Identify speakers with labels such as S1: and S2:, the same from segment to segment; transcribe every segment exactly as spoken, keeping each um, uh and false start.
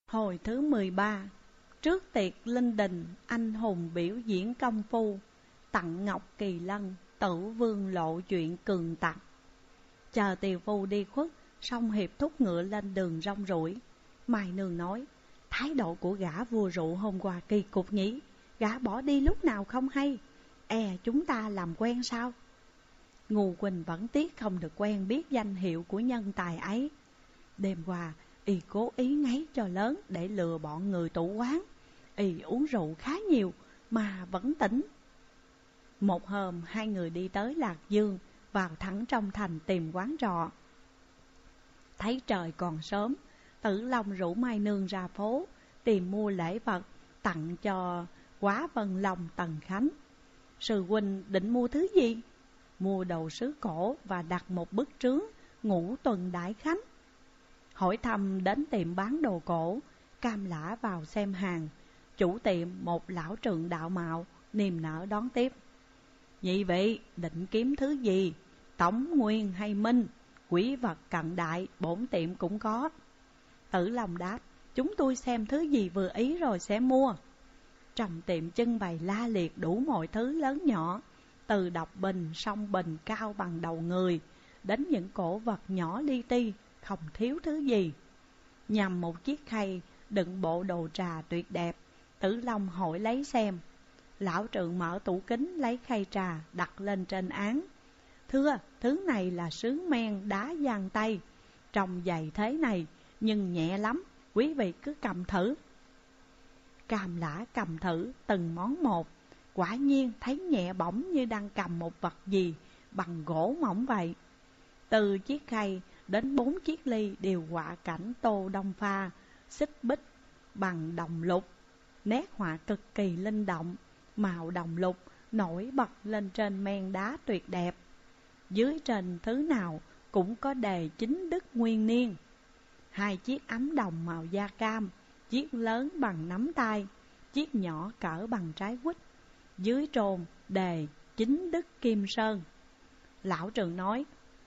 S1: Hồi thứ mười ba, trước tiệc linh đình, anh hùng biểu diễn công phu, tặng ngọc kỳ lân, tử vương lộ chuyện cường tặc. Chờ tiều phu đi khuất, song hiệp thúc ngựa lên đường rong ruổi. Mai Nương nói, thái độ của gã vua rượu hôm qua kỳ cục nhỉ, gã bỏ đi lúc nào không hay, e chúng ta làm quen sao? Ngô Quỳnh vẫn tiếc không được quen biết danh hiệu của nhân tài ấy. Đêm qua, y cố ý ngáy cho lớn để lừa bọn người tủ quán. Y uống rượu khá nhiều mà vẫn tỉnh. Một hôm hai người đi tới Lạc Dương, vào thẳng trong thành tìm quán trọ. Thấy trời còn sớm, Tử Long rủ Mai Nương ra phố tìm mua lễ vật tặng cho Quá Vân Long Tần Khánh. Sư huynh định mua thứ gì? Mua đồ sứ cổ và đặt một bức trướng Ngũ Tuần Đại Khánh. Hỏi thăm đến tiệm bán đồ cổ, Cam Lã vào xem hàng. Chủ tiệm một lão trượng đạo mạo niềm nở đón tiếp. Nhị vị định kiếm thứ gì? Tống Nguyên hay Minh? Quý vật cận đại bổn tiệm cũng có. Tử Long đáp, chúng tôi xem thứ gì vừa ý rồi sẽ mua. Trong tiệm trưng bày la liệt đủ mọi thứ lớn nhỏ, từ độc bình, song bình cao bằng đầu người, đến những cổ vật nhỏ li ti, không thiếu thứ gì. Nhằm một chiếc khay đựng bộ đồ trà tuyệt đẹp, Tử Long hỏi lấy xem. Lão trượng mở tủ kính lấy khay trà đặt lên trên án. Thưa, thứ này là sứ men đá Giang Tây, trông dày thế này nhưng nhẹ lắm, quý vị cứ cầm thử. Cam Lã cầm thử từng món một, quả nhiên thấy nhẹ bỏng như đang cầm một vật gì bằng gỗ mỏng vậy. Từ chiếc khay đến bốn chiếc ly đều họa cảnh tô đông pha, xích bích bằng đồng lục, nét họa cực kỳ linh động, màu đồng lục nổi bật lên trên men đá tuyệt đẹp. Dưới trên thứ nào cũng có đề chính đức nguyên niên. Hai chiếc ấm đồng màu da cam, chiếc lớn bằng nắm tay, chiếc nhỏ cỡ bằng trái quýt. Dưới trồn đề chính đức Kim Sơn. Lão trượng nói,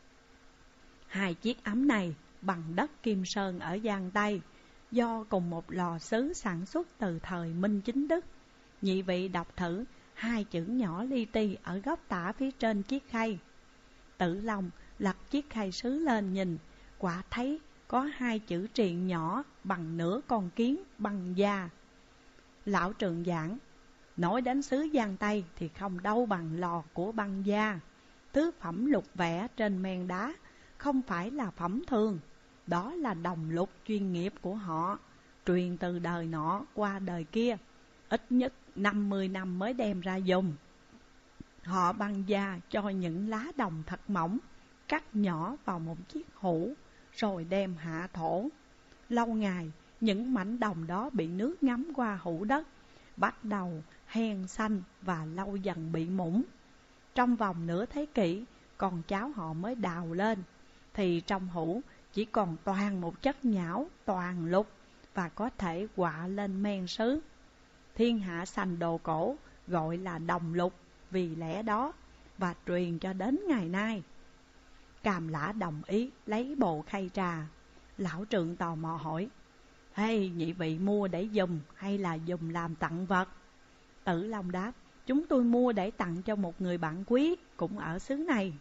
S1: hai chiếc ấm này bằng đất Kim Sơn ở Giang Tây, do cùng một lò sứ sản xuất từ thời Minh Chính Đức. Nhị vị đọc thử hai chữ nhỏ li ti ở góc tả phía trên chiếc khay. Tử Long lật chiếc khay sứ lên nhìn, quả thấy có hai chữ triện nhỏ bằng nửa con kiến bằng da. Lão trượng giảng, nói đến sứ Giang Tây thì không đâu bằng lò của băng da. Thứ phẩm lục vẽ trên men đá không phải là phẩm thường, đó là đồng lục chuyên nghiệp của họ, truyền từ đời nọ qua đời kia, ít nhất năm mươi năm mới đem ra dùng. Họ băng da cho những lá đồng thật mỏng, cắt nhỏ vào một chiếc hũ, rồi đem hạ thổ. Lâu ngày, những mảnh đồng đó bị nước ngấm qua hũ đất, bắt đầu hen xanh và lâu dần bị mũng. Trong vòng nửa thế kỷ, con cháu họ mới đào lên, thì trong hũ chỉ còn toàn một chất nhão toàn lục và có thể quạ lên men sứ. Thiên hạ sành đồ cổ gọi là đồng lục vì lẽ đó, và truyền cho đến ngày nay. Cam Lã đồng ý lấy bộ khay trà. Lão trượng tò mò hỏi, hay nhị vị mua để dùng hay là dùng làm tặng vật? Tử Long đáp, chúng tôi mua để tặng cho một người bạn quý cũng ở xứ này.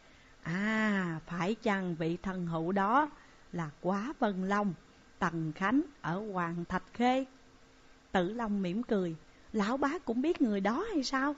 S1: À, phải chăng vị thần hữu đó là Quá Vân Long Tần Khánh ở Hoàng Thạch Khê? Tử Long mỉm cười, lão bá cũng biết người đó hay sao?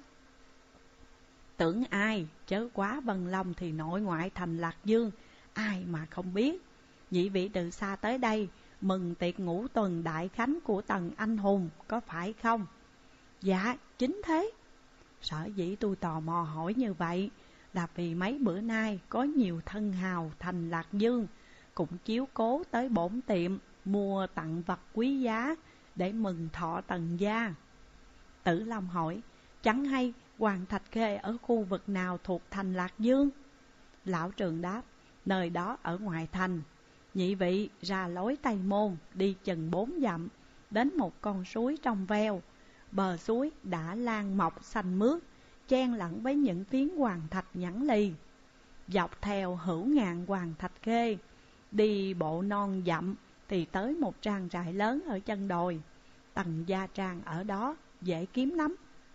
S1: Tưởng ai, chớ Quá Vân Long thì nội ngoại thành Lạc Dương, ai mà không biết. Nhị vị từ xa tới đây mừng tiệc ngũ tuần đại khánh của Tần anh hùng, có phải không? Dạ, chính thế. Sở dĩ tôi tò mò hỏi như vậy là vì mấy bữa nay có nhiều thân hào thành Lạc Dương cũng chiếu cố tới bổn tiệm mua tặng vật quý giá để mừng thọ Tần gia. Tử Long hỏi, chẳng hay Hoàng Thạch Khê ở khu vực nào thuộc thành Lạc Dương? Lão trượng đáp, nơi đó ở ngoài thành. Nhị vị ra lối Tây Môn, đi chừng bốn dặm, đến một con suối trong veo. Bờ suối đã lan mọc xanh mướt, chen lẫn với những phiến hoàng thạch nhẵn lì. Dọc theo hữu ngạn Hoàng Thạch Khê, đi bộ non dặm thì tới một trang trại lớn ở chân đồi. Tần gia trang ở đó dễ kiếm lắm.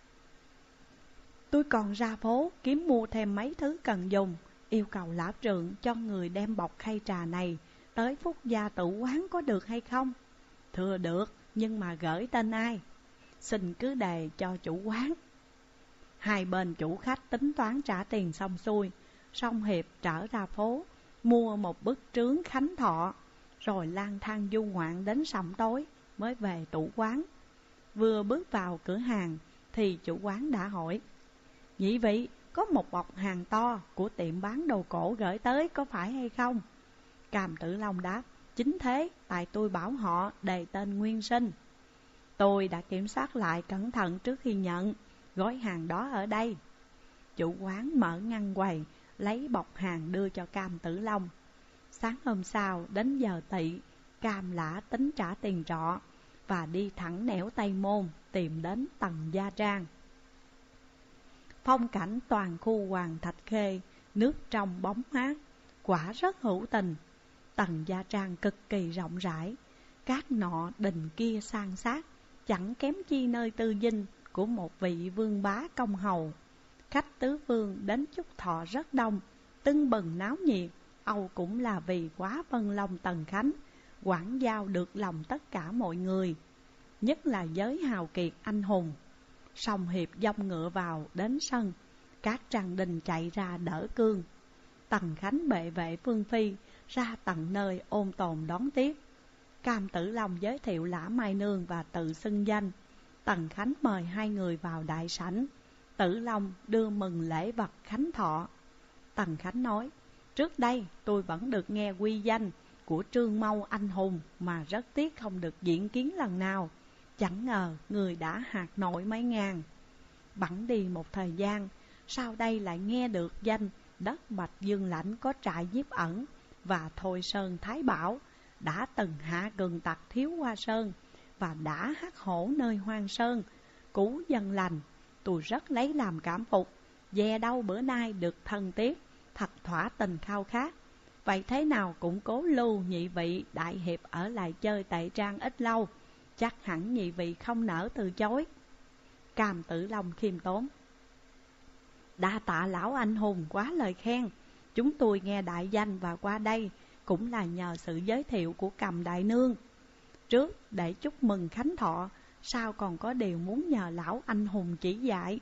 S1: Tôi còn ra phố kiếm mua thêm mấy thứ cần dùng, yêu cầu lão trượng cho người đem bọc khay trà này tới Phúc gia tử quán có được hay không? Thưa được, nhưng mà gửi tên ai? Xin cứ đề cho chủ quán. Hai bên chủ khách tính toán trả tiền xong xuôi, Song Hiệp trở ra phố, mua một bức trướng khánh thọ, rồi lang thang du ngoạn đến sẩm tối mới về tủ quán. Vừa bước vào cửa hàng thì chủ quán đã hỏi: nhị vị, có một bọc hàng to của tiệm bán đồ cổ gửi tới có phải hay không? Càm Tử Long đáp: chính thế, tại tôi bảo họ đề tên nguyên sinh. Tôi đã kiểm soát lại cẩn thận trước khi nhận, gói hàng đó ở đây. Chủ quán mở ngăn quầy, lấy bọc hàng đưa cho Cam Tử Long. Sáng hôm sau đến giờ tỵ, Cam Lã tính trả tiền trọ và đi thẳng nẻo Tây Môn tìm đến Tần gia trang. Phong cảnh toàn khu Hoàng Thạch Khê, nước trong bóng mát, quả rất hữu tình. Tần gia trang cực kỳ rộng rãi, các nọ đình kia san sát, chẳng kém chi nơi tư dinh của một vị vương bá công hầu. Khách tứ phương đến chúc thọ rất đông, tưng bừng náo nhiệt. Âu cũng là vì quá Vân Long Tần Khánh quảng giao được lòng tất cả mọi người, nhất là giới hào kiệt anh hùng. Song Hiệp dông ngựa vào đến sân, các trang đình chạy ra đỡ cương. Tần Khánh bệ vệ phương phi ra tận nơi ôn tồn đón tiếp. Cam Tử Long giới thiệu Lã Mai Nương và tự xưng danh. Tần Khánh mời hai người vào đại sảnh. Tử Long đưa mừng lễ vật khánh thọ. Tần Khánh nói: trước đây tôi vẫn được nghe quy danh của Trương Mâu anh hùng, mà rất tiếc không được diễn kiến lần nào. Chẳng ngờ người đã hạt nội mấy ngàn. Bẵng đi một thời gian, sau đây lại nghe được danh đất Bạch Dương Lãnh có trại Nhiếp Ẩn và Thôi Sơn Thái Bảo, đã từng hạ cường tặc Thiếu Hoa Sơn và đã hắc hổ nơi Hoang Sơn, cứu dân lành. Tôi rất lấy làm cảm phục, dè đâu bữa nay được thân tiếp, thật thỏa tình khao khát. Vậy thế nào cũng cố lưu nhị vị đại hiệp ở lại chơi tại trang ít lâu, chắc hẳn nhị vị không nỡ từ chối. Cam Tử Long khiêm tốn: đa tạ lão anh hùng quá lời khen. Chúng tôi nghe đại danh và qua đây cũng là nhờ sự giới thiệu của Cầm đại nương. Trước để chúc mừng khánh thọ, sao còn có điều muốn nhờ lão anh hùng chỉ dạy.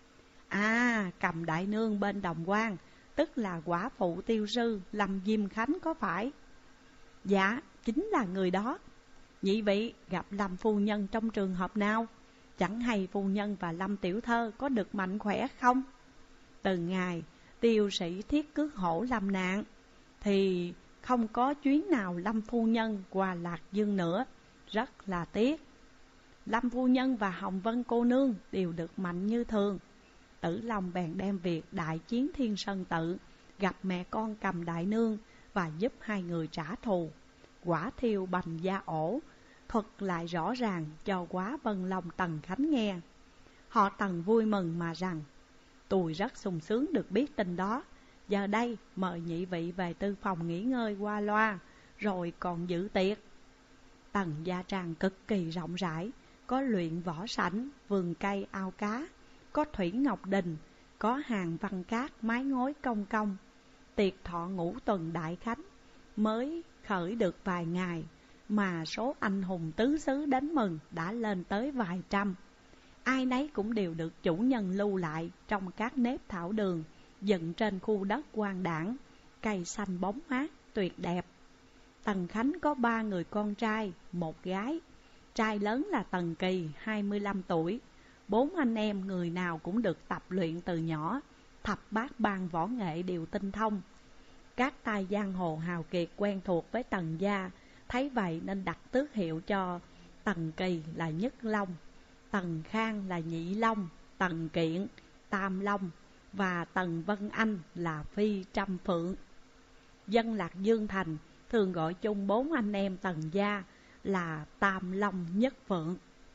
S1: À, Cầm đại nương bên Đồng Quan, tức là quả phụ tiêu sư Lâm Diêm Khánh có phải? Dạ, chính là người đó. Nhị vị gặp Lâm phu nhân trong trường hợp nào? Chẳng hay phu nhân và Lâm tiểu thơ có được mạnh khỏe không? Từ ngày tiêu sĩ thiết cước hổ lâm nạn thì không có chuyến nào Lâm phu nhân qua Lạc Dương nữa, rất là tiếc. Lâm phu nhân và Hồng Vân cô nương đều được mạnh như thường. Tử Long bèn đem việc đại chiến Thiên Sơn Tự, gặp mẹ con Cầm đại nương và giúp hai người trả thù, quả thiêu Bành Gia Ổ, thuật lại rõ ràng cho Quá Vân Long Tần Khánh nghe. Họ Tần vui mừng mà rằng: tôi rất sung sướng được biết tin đó. Giờ đây mời nhị vị về tư phòng nghỉ ngơi qua loa, rồi còn dự tiệc. Tần gia trang cực kỳ rộng rãi, có luyện võ sảnh, vườn cây ao cá, có thủy ngọc đình, có hàng văn cát, mái ngói công công. Tiệc thọ ngũ tuần đại khánh mới khởi được vài ngày, mà số anh hùng tứ xứ đến mừng đã lên tới vài trăm. Ai nấy cũng đều được chủ nhân lưu lại trong các nếp thảo đường dựng trên khu đất quan đảng, cây xanh bóng mát tuyệt đẹp. Tần Khánh có ba người con trai, một gái. Trai lớn là Tần Kỳ, hai mươi lăm tuổi. Bốn anh em người nào cũng được tập luyện từ nhỏ, thập bát ban võ nghệ đều tinh thông. Các tài giang hồ hào kiệt quen thuộc với Tần gia, thấy vậy nên đặt tước hiệu cho Tần Kỳ là Nhất Long, Tần Khang là Nhị Long, Tần Kiện, Tam Long và Tần Vân Anh là Phi Trăm Phượng. Dân Lạc Dương Thành thường gọi chung bốn anh em Tần gia là Tam Long Nhất Phượng.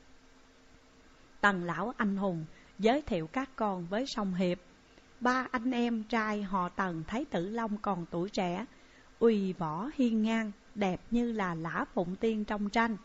S1: Tần lão anh hùng giới thiệu các con với Song Hiệp. Ba anh em trai họ Tần thấy Tử Long còn tuổi trẻ, uy võ hiên ngang, đẹp như là Lã Phụng Tiên trong tranh.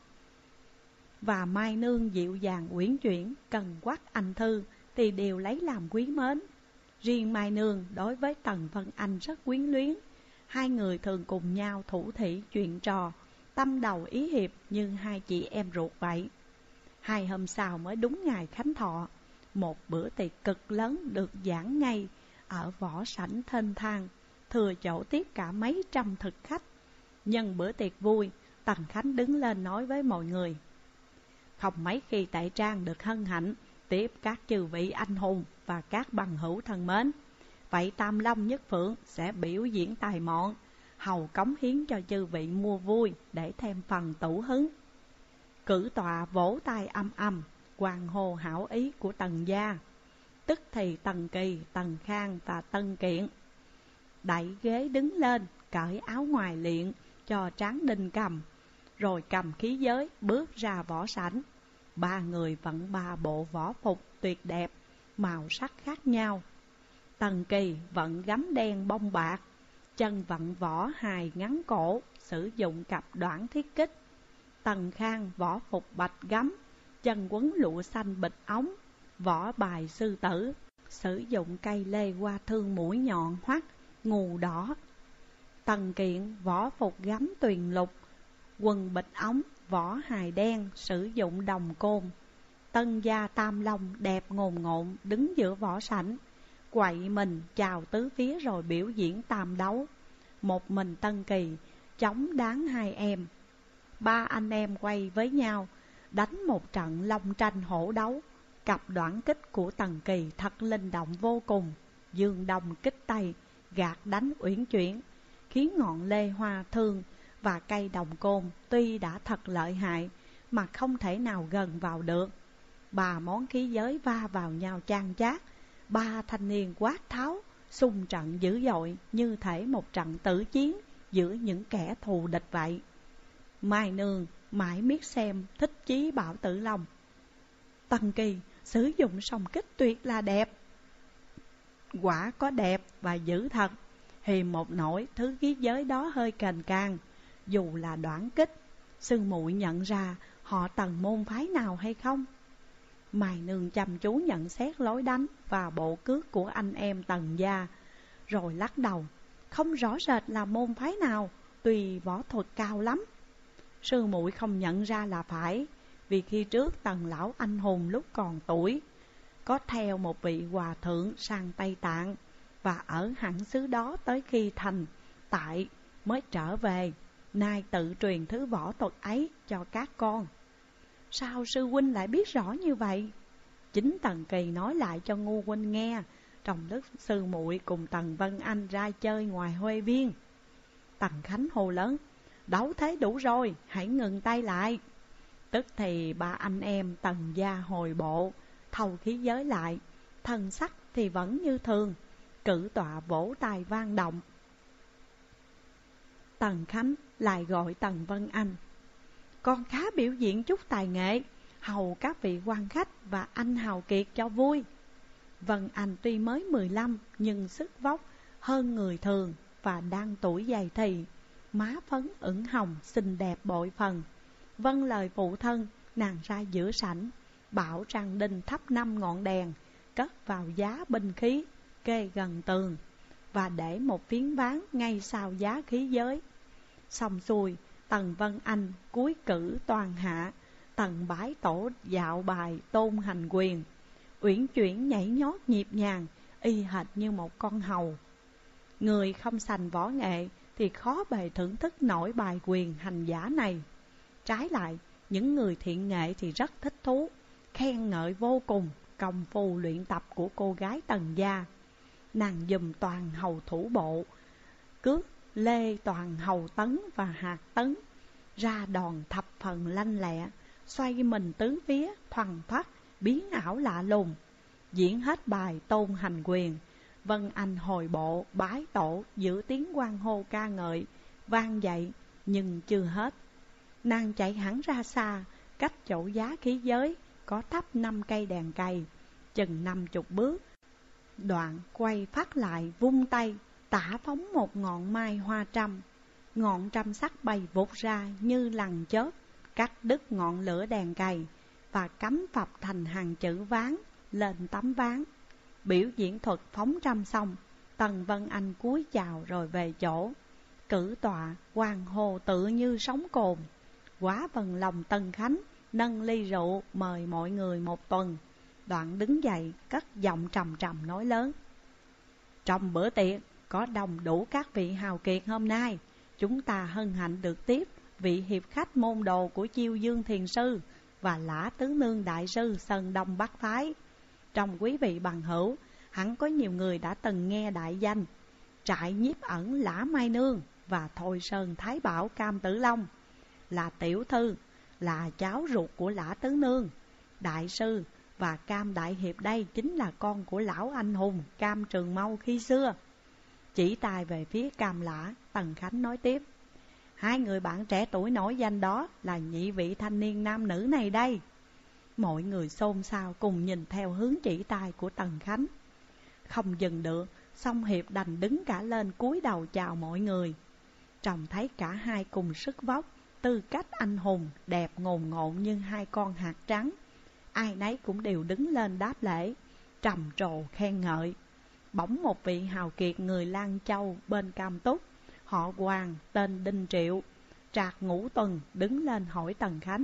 S1: Và Mai Nương dịu dàng uyển chuyển, cần quắc anh thư thì đều lấy làm quý mến. Riêng Mai Nương đối với Tần Vân Anh rất quyến luyến. Hai người thường cùng nhau thủ thỉ chuyện trò, tâm đầu ý hiệp như hai chị em ruột vậy. Hai hôm sau mới đúng ngày khánh thọ, một bữa tiệc cực lớn được giảng ngay ở võ sảnh thênh thang, thừa chỗ tiếp cả mấy trăm thực khách. Nhân bữa tiệc vui, Tần Khánh đứng lên nói với mọi người: không mấy khi Tệ Trang được hân hạnh tiếp các chư vị anh hùng và các bằng hữu thân mến. Vậy Tam Long Nhất Phượng sẽ biểu diễn tài mọn, hầu cống hiến cho chư vị mua vui để thêm phần tủ hứng. Cử tọa vỗ tay âm âm, hoan hô hảo ý của Tần gia. Tức thì Tần Kỳ, Tần Khang và Tần Kiện đẩy ghế đứng lên, cởi áo ngoài liện cho Tráng Đinh cầm, rồi cầm khí giới bước ra võ sảnh. Ba người vận ba bộ võ phục tuyệt đẹp, màu sắc khác nhau. Tần Kỳ vận gấm đen bông bạc, chân vận võ hài ngắn cổ, sử dụng cặp đoạn thiết kích. Tần Khang võ phục bạch gấm, chân quấn lụa xanh bịch ống, võ bài sư tử, sử dụng cây lê hoa thương mũi nhọn hoắt, ngù đỏ. Tần Kiện võ phục gấm tuyền lục, quần bịch ống, võ hài đen, sử dụng đồng côn. Tân gia Tam Long đẹp ngồn ngộn đứng giữa võ sảnh, quậy mình chào tứ phía rồi biểu diễn tam đấu. Một mình Tân Kỳ chống đáng hai em. Ba anh em quay với nhau, đánh một trận long tranh hổ đấu. Cặp đoạn kích của Tần Kỳ thật linh động vô cùng, dương đông kích tây, gạt đánh uyển chuyển, khiến ngọn lê hoa thương và cây đồng côn tuy đã thật lợi hại mà không thể nào gần vào được. Ba món khí giới va vào nhau chan chát, ba thanh niên quát tháo, xung trận dữ dội như thể một trận tử chiến giữa những kẻ thù địch vậy. Mai Nương mãi miết xem, thích chí bảo Tử Long: Tần Kỳ sử dụng song kích tuyệt là đẹp. Quả có đẹp và dữ thật, hiềm một nỗi thứ khí giới đó hơi cành càng. Dù là đoạn kích, sư muội nhận ra họ Tần môn phái nào hay không? Mai Nương chăm chú nhận xét lối đánh và bộ cước của anh em Tần gia, rồi lắc đầu: không rõ rệt là môn phái nào, tuy võ thuật cao lắm. Sư muội không nhận ra là phải, vì khi trước Tần lão anh hùng lúc còn tuổi có theo một vị hòa thượng sang Tây Tạng, và ở hẳn xứ đó tới khi thành tại mới trở về, nay tự truyền thứ võ thuật ấy cho các con. Sao sư huynh lại biết rõ như vậy? Chính Tần Kỳ nói lại cho Ngu huynh nghe trong lúc sư muội cùng Tần Vân Anh ra chơi ngoài Huê Viên. Tần Khánh hô lớn: đấu thế đủ rồi, hãy ngừng tay lại. Tức thì ba anh em Tần gia hồi bộ, thâu khí giới lại, thân sắc thì vẫn như thường, cử tọa vỗ tay vang động. Tần Khánh lại gọi Tần Vân Anh: con khá biểu diễn chút tài nghệ, hầu các vị quan khách và anh hào kiệt cho vui. Vân Anh tuy mới mười lăm nhưng sức vóc hơn người thường và đang tuổi dày thì, má phấn ửng hồng xinh đẹp bội phần. Vâng lời phụ thân, nàng ra giữa sảnh, bảo Tràng Đinh thắp năm ngọn đèn, cất vào giá binh khí, kê gần tường, và để một phiến ván ngay sau giá khí giới. Xong xuôi, Tần Vân Anh cúi cử toàn hạ, tần bái tổ dạo bài tôn hành quyền, uyển chuyển nhảy nhót nhịp nhàng, y hệt như một con hầu. Người không sành võ nghệ thì khó bề thưởng thức nổi bài quyền hành giả này. Trái lại, những người thiện nghệ thì rất thích thú, khen ngợi vô cùng công phu luyện tập của cô gái Tần gia. Nàng dùm toàn hầu thủ bộ, cước lê toàn hầu tấn và hạt tấn, ra đòn thập phần lanh lẹ, xoay mình tứ phía, thoăn thoắt, biến ảo lạ lùng. Diễn hết bài tôn hành quyền, Vân Anh hồi bộ bái tổ giữa tiếng hoan hô ca ngợi vang dậy, nhưng chưa hết. Nàng chạy hẳn ra xa, cách chỗ giá khí giới có thắp năm cây đèn cày, chừng năm chục bước. Đoạn quay phát lại vung tay, tả phóng một ngọn mai hoa trăm. Ngọn trăm sắc bay vụt ra như lằn chớp, cắt đứt ngọn lửa đèn cày và cắm phập thành hàng chữ ván lên tấm ván. Biểu diễn thuật phóng trăm xong, Tần Vân Anh cúi chào rồi về chỗ. Cử tọa hoàng hồ tự như sóng cồn. Quá vần lòng Tân Khánh nâng ly rượu mời mọi người một tuần. Đoạn đứng dậy cất giọng trầm trầm nói lớn: trong bữa tiệc có đông đủ các vị hào kiệt hôm nay, chúng ta hân hạnh được tiếp vị hiệp khách môn đồ của Chiêu Dương Thiền Sư và Lã Tứ Nương Đại Sư Sơn Đông Bắc Phái. Trong quý vị bằng hữu, hẳn có nhiều người đã từng nghe đại danh Trại Nhiếp Ẩn Lã Mai Nương và Thôi Sơn Thái Bảo Cam Tử Long. Là tiểu thư, là cháu ruột của Lã Tứ Nương Đại Sư, và Cam Đại Hiệp đây chính là con của lão anh hùng Cam Trường Mâu khi xưa. Chỉ tay về phía Cam Lã, Tần Khánh nói tiếp: hai người bạn trẻ tuổi nổi danh đó là nhị vị thanh niên nam nữ này đây. Mọi người xôn xao cùng nhìn theo hướng chỉ tay của Tần Khánh. Không dừng được, Song Hiệp đành đứng cả lên cúi đầu chào mọi người. Trông thấy cả hai cùng sức vóc, tư cách anh hùng, đẹp ngồn ngộn như hai con hạt trắng. Ai nấy cũng đều đứng lên đáp lễ, trầm trồ khen ngợi. Bỗng một vị hào kiệt người Lan Châu bên Cam Túc, họ Hoàng tên Đinh Triệu, Trạc Ngũ Tuần, đứng lên hỏi Tần Khánh: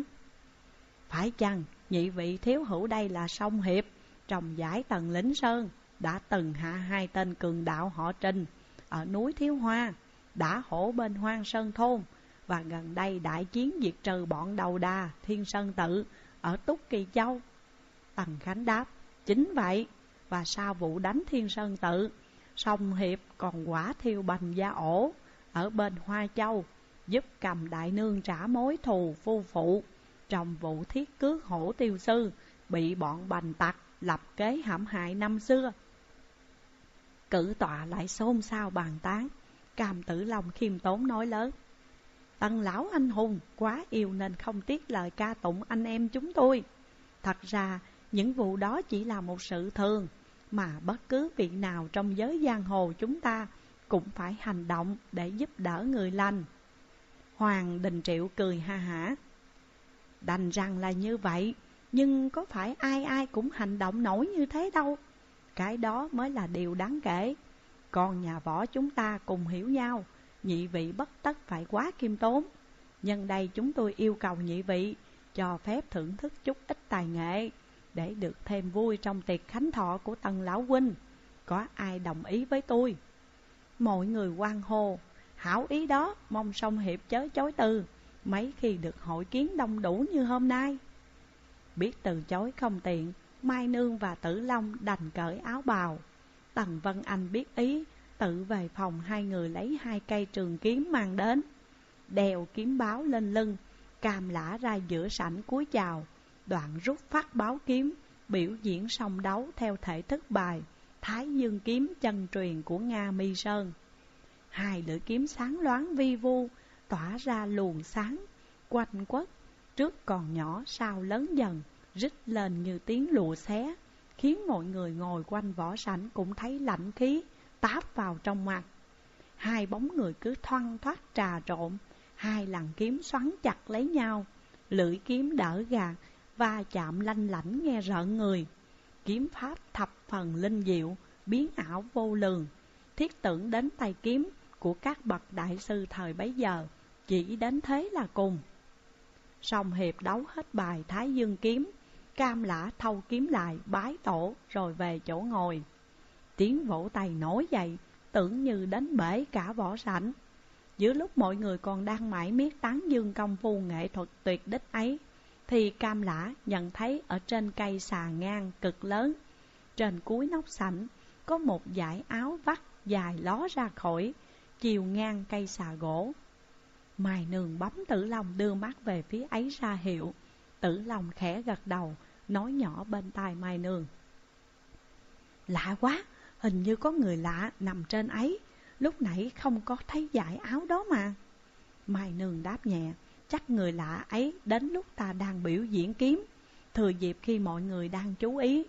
S1: phải chăng nhị vị thiếu hữu đây là Song Hiệp, trồng giải Tần Lĩnh Sơn, đã từng hạ hai tên cường đạo họ Trình ở núi Thiếu Hoa, đã hổ bên Hoang Sơn Thôn, và gần đây đại chiến diệt trừ bọn đầu đà Thiên Sơn Tự ở Túc Kỳ Châu? Tần Khánh đáp: chính vậy. Và sau vụ đánh Thiên Sơn Tự, Song Hiệp còn quả thiêu Bành Gia Ổ ở bên Hoa Châu, giúp Cầm Đại Nương trả mối thù phu phụ trong vụ thiết cước hổ tiêu sư bị bọn Bành tặc lập kế hãm hại năm xưa. Cử tọa lại xôn xao bàn tán. Cam Tử Long khiêm tốn nói lớn: Tần lão anh hùng quá yêu nên không tiếc lời ca tụng anh em chúng tôi. Thật ra những vụ đó chỉ là một sự thường, mà bất cứ vị nào trong giới giang hồ chúng ta cũng phải hành động để giúp đỡ người lành. Hoàng Đình Triệu cười ha hả: đành rằng là như vậy, nhưng có phải ai ai cũng hành động nổi như thế đâu. Cái đó mới là điều đáng kể. Còn nhà võ chúng ta cùng hiểu nhau, nhị vị bất tất phải quá khiêm tốn. Nhân đây chúng tôi yêu cầu nhị vị cho phép thưởng thức chút ít tài nghệ, để được thêm vui trong tiệc khánh thọ của Tần lão huynh. Có ai đồng ý với tôi? Mọi người hoan hô: hảo ý đó, mong Song Hiệp chớ chối từ, mấy khi được hội kiến đông đủ như hôm nay. Biết từ chối không tiện, Mai Nương và Tử Long đành cởi áo bào. Tần Vân Anh biết ý, tự về phòng hai người lấy hai cây trường kiếm mang đến, đeo kiếm báo lên lưng. Cam Lã ra giữa sảnh cúi chào, đoạn rút phát báo kiếm, biểu diễn song đấu theo thể thức bài Thái Dương kiếm chân truyền của Nga Mi Sơn. Hai lưỡi kiếm sáng loáng vi vu, tỏa ra luồng sáng quanh quất, trước còn nhỏ sau lớn dần, rít lên như tiếng lụa xé, khiến mọi người ngồi quanh võ sảnh cũng thấy lạnh khí táp vào trong mặt. Hai bóng người cứ thoăn thoắt trà trộn, hai lằn kiếm xoắn chặt lấy nhau, lưỡi kiếm đỡ gạt, va chạm lanh lảnh nghe rợn người. Kiếm pháp thập phần linh diệu, biến ảo vô lường, thiết tưởng đến tay kiếm của các bậc đại sư thời bấy giờ, chỉ đến thế là cùng. Song Hiệp đấu hết bài Thái Dương kiếm, Cam Lã thâu kiếm lại bái tổ rồi về chỗ ngồi. Tiếng vỗ tay nổi dậy, tưởng như đến bể cả võ sảnh. Giữa lúc mọi người còn đang mải miết tán dương công phu nghệ thuật tuyệt đích ấy, thì Cam Lã nhận thấy ở trên cây xà ngang cực lớn, trên cuối nóc sảnh có một dải áo vắt dài ló ra khỏi, chiều ngang cây xà gỗ. Mai Nương bấm Tử Long đưa mắt về phía ấy ra hiệu. Tử Long khẽ gật đầu, nói nhỏ bên tai Mai Nương: lạ quá, hình như có người lạ nằm trên ấy, lúc nãy không có thấy dải áo đó mà. Mai Nương đáp nhẹ: chắc người lạ ấy đến lúc ta đang biểu diễn kiếm, thừa dịp khi mọi người đang chú ý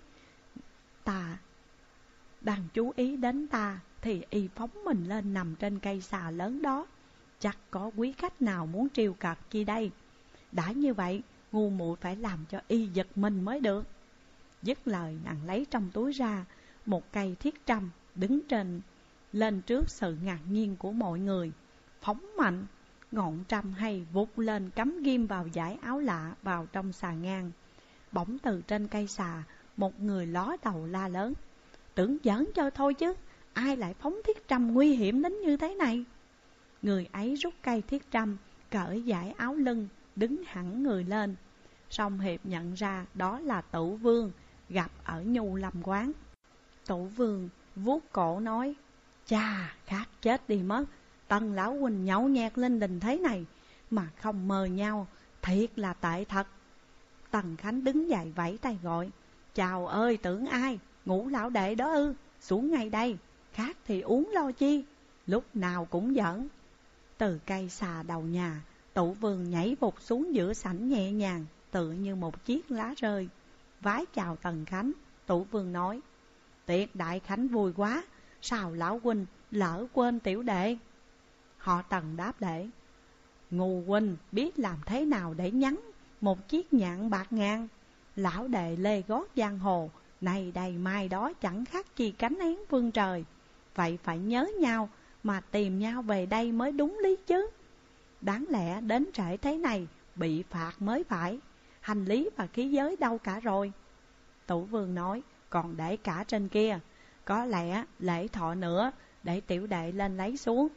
S1: ta đang chú ý đến ta, thì y phóng mình lên nằm trên cây xà lớn đó. chắc có quý khách nào muốn triều cợt chi đây. Đã như vậy, ngu muội phải làm cho y giật mình mới được. Dứt lời, nàng lấy trong túi ra một cây thiết trâm, đứng trên lên trước sự ngạc nhiên của mọi người, phóng mạnh ngọn trâm hay vụt lên cắm ghim vào dải áo lạ vào trong xà ngang. Bỗng từ trên cây xà, một người ló đầu la lớn: Tưởng giỡn cho thôi chứ, ai lại phóng thiết trâm nguy hiểm đến như thế này? Người ấy rút cây thiết trâm, cởi dải áo lưng, đứng hẳn người lên. Song Hiệp nhận ra đó là Tửu Vương gặp ở Nhu Lâm quán. Tửu Vương vuốt cổ nói: Chà, khát chết đi mất. Tần lão huynh nhậu nhẹt lên đình thế này mà không mời nhau, thiệt là tệ thật. Tần Khánh đứng dậy vẫy tay gọi: Chào ơi, tưởng ai? Ngũ lão đệ đó ư? Xuống ngay đây, khát thì uống lo chi, lúc nào cũng giỡn. Từ cây xà đầu nhà, Tửu Vương nhảy vụt xuống giữa sảnh nhẹ nhàng, tựa như một chiếc lá rơi. Vái chào Tần Khánh, Tửu Vương nói: Tiệc đại khánh vui quá, sao lão huynh lỡ quên tiểu đệ? Họ Tần đáp lễ: Ngu huynh biết làm thế nào để nhắn một chiếc nhạn bạc ngàn. Lão đệ lê gót giang hồ, này đây mai đó chẳng khác chi cánh én phương trời. Vậy phải nhớ nhau mà tìm nhau về đây mới đúng lý chứ. Đáng lẽ đến trễ thế này bị phạt mới phải. Hành lý và khí giới đâu cả rồi? Tửu Vương nói: Còn để cả trên kia. Có lẽ lễ thọ nữa, để tiểu đệ lên lấy xuống.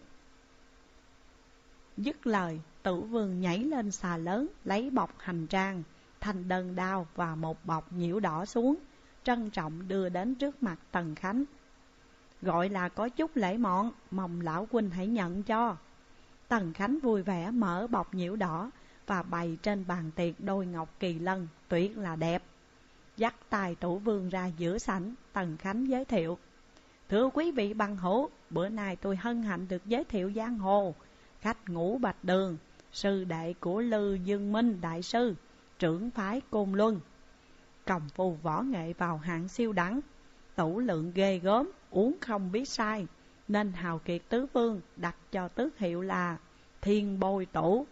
S1: Dứt lời, Tửu Vương nhảy lên xà lớn, lấy bọc hành trang, thanh đơn đao và một bọc nhiễu đỏ xuống, trân trọng đưa đến trước mặt Tần Khánh. Gọi là có chút lễ mọn, mong lão huynh hãy nhận cho. Tần Khánh vui vẻ mở bọc nhiễu đỏ và bày trên bàn tiệc đôi ngọc kỳ lân, tuyệt là đẹp. Dắt tay Tửu Vương ra giữa sảnh, Tần Khánh giới thiệu: Thưa quý vị bằng hữu, bữa nay tôi hân hạnh được giới thiệu giang hồ khách Ngũ Bạch Đường, sư đệ của Lư Dương Minh đại sư, trưởng phái Côn Luân. Công phu võ nghệ vào hạng siêu đẳng, tửu lượng ghê gớm, uống không biết sai, nên hào kiệt tứ phương đặt cho tước hiệu là Thiên Bôi Tửu.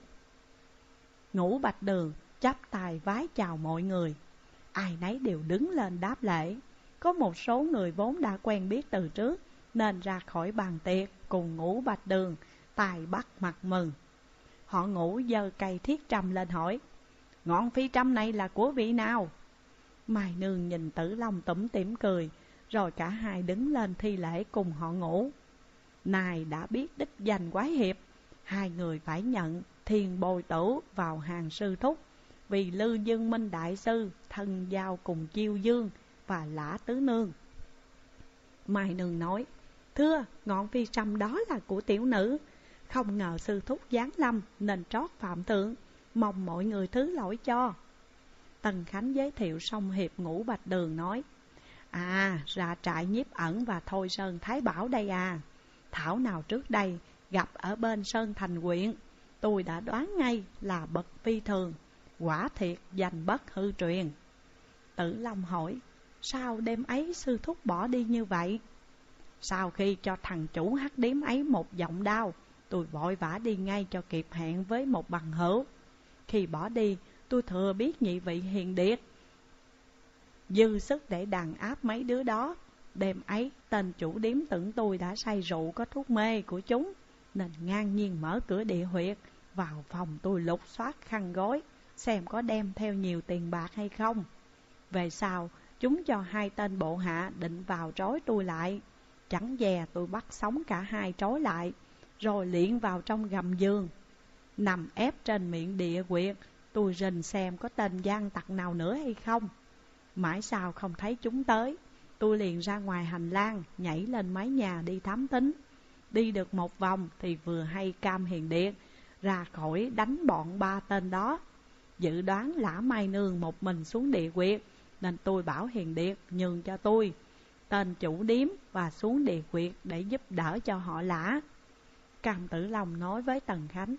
S1: Ngũ Bạch Đường chắp tay vái chào mọi người, ai nấy đều đứng lên đáp lễ. Có một số người vốn đã quen biết từ trước nên ra khỏi bàn tiệc cùng Ngũ Bạch Đường tài bắt mặt mừng. Họ Ngũ giơ cây thiết trâm lên hỏi: Ngọn phi trâm này là của vị nào? Mai Nương nhìn Tử Long tủm tỉm cười, rồi cả hai đứng lên thi lễ cùng họ Ngũ. Này đã biết đích danh quái hiệp, hai người phải nhận Thiên Bôi Tửu vào hàng sư thúc, vì Lư Dương Minh đại sư thân giao cùng Chiêu Dương và Lã Tứ Nương. Mai Nương nói: Thưa, ngọn phi trâm đó là của tiểu nữ, không ngờ sư thúc giáng lâm nên trót phạm thượng, mong mọi người thứ lỗi cho. Tần Khánh giới thiệu xong hiệp Ngũ Bạch Đường nói: À, ra trại Nhiếp Ẩn và Thôi Sơn Thái Bảo đây à. Thảo nào trước đây gặp ở bên Sơn Thành Quyện, tôi đã đoán ngay là bậc phi thường, quả thiệt danh bất hư truyền. Tử Long hỏi: Sao đêm ấy sư thúc bỏ đi như vậy? Sau khi cho thằng chủ hắc điếm ấy một giọng đao, tôi vội vã đi ngay cho kịp hẹn với một bằng hữu. Khi bỏ đi, tôi thừa biết nhị vị hiền điệt dư sức để đàn áp mấy đứa đó. Đêm ấy, tên chủ điếm tưởng tôi đã say rượu có thuốc mê của chúng, nên ngang nhiên mở cửa địa huyệt vào phòng tôi, lục soát khăn gối xem có đem theo nhiều tiền bạc hay không. Về sau, chúng cho hai tên bộ hạ định vào trói tôi lại. Chẳng dè tôi bắt sống cả hai trói lại, rồi liệng vào trong gầm giường, nằm ép trên miệng địa huyệt. Tôi rình xem có tên gian tặc nào nữa hay không. Mãi sao không thấy chúng tới, tôi liền ra ngoài hành lang, nhảy lên mái nhà đi thám thính. Đi được một vòng thì vừa hay Cam Hiền Điệt ra khỏi đánh bọn ba tên đó. Dự đoán Lã Mai Nương một mình xuống địa huyệt, nên tôi bảo Hiền Điệt nhường cho tôi tên chủ điếm và xuống địa huyệt để giúp đỡ cho họ Lã. Cam Tử Long nói với Tần Khánh: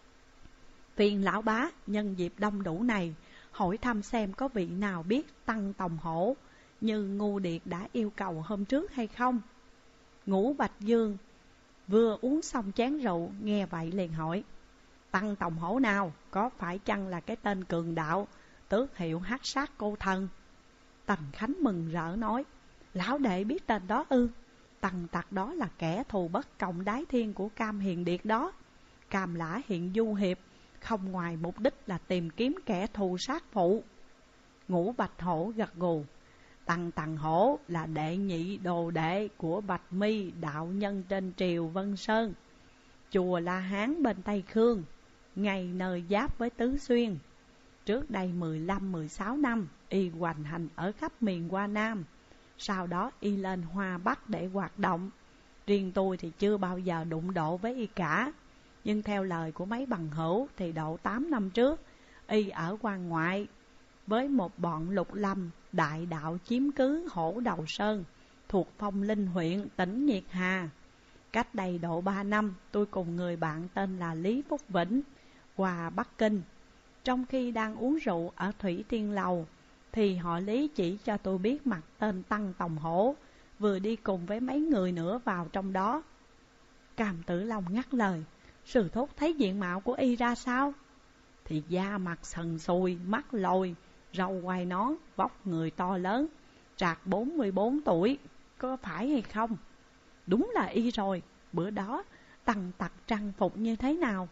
S1: Phiền lão bá nhân dịp đông đủ này hỏi thăm xem có vị nào biết Tăng Tòng Hổ như Ngu Điệt đã yêu cầu hôm trước hay không. Ngũ Bạch Dương Vừa uống xong chén rượu, nghe vậy liền hỏi: Tăng Tòng Hổ nào, có phải chăng là cái tên cường đạo, tước hiệu hắc sát cô thần? Tần Khánh mừng rỡ nói: Lão đệ biết tên đó ư? Tần tặc đó là kẻ thù bất cộng đái thiên của Cam Hiền Điệt đó. Cam Lã hiện du hiệp, không ngoài mục đích là tìm kiếm kẻ thù sát phụ. Ngũ Bạch Hổ gật gù: Tần Tần Hổ là đệ nhị đồ đệ của Bạch Mi đạo nhân trên triều Vân Sơn, chùa La Hán bên Tây Khương, ngay nơi giáp với Tứ Xuyên. Trước đây mười lăm mười sáu năm, y hoành hành ở khắp miền Hoa Nam. Sau đó y lên Hoa Bắc để hoạt động. Riêng tôi thì chưa bao giờ đụng độ với y cả. Nhưng theo lời của mấy bằng hữu thì độ tám năm trước, y ở quan ngoại với một bọn lục lâm đại đạo chiếm cứ Hổ Đầu Sơn, thuộc Phong Linh huyện tỉnh Nhiệt Hà. Cách đây độ ba năm, tôi cùng người bạn tên là Lý Phúc Vĩnh qua Bắc Kinh. Trong khi đang uống rượu ở Thủy Tiên Lầu, thì họ Lý chỉ cho tôi biết mặt tên Tăng Tòng Hổ, vừa đi cùng với mấy người nữa vào trong đó. Cam Tử Long ngắt lời: Sư thúc thấy diện mạo của y ra sao? Thì da mặt sần sùi, mắt lồi, râu quai nón, vóc người to lớn, trạc bốn mươi bốn tuổi, có phải hay không? Đúng là y rồi. Bữa đó Tăng tặc trang phục như thế nào?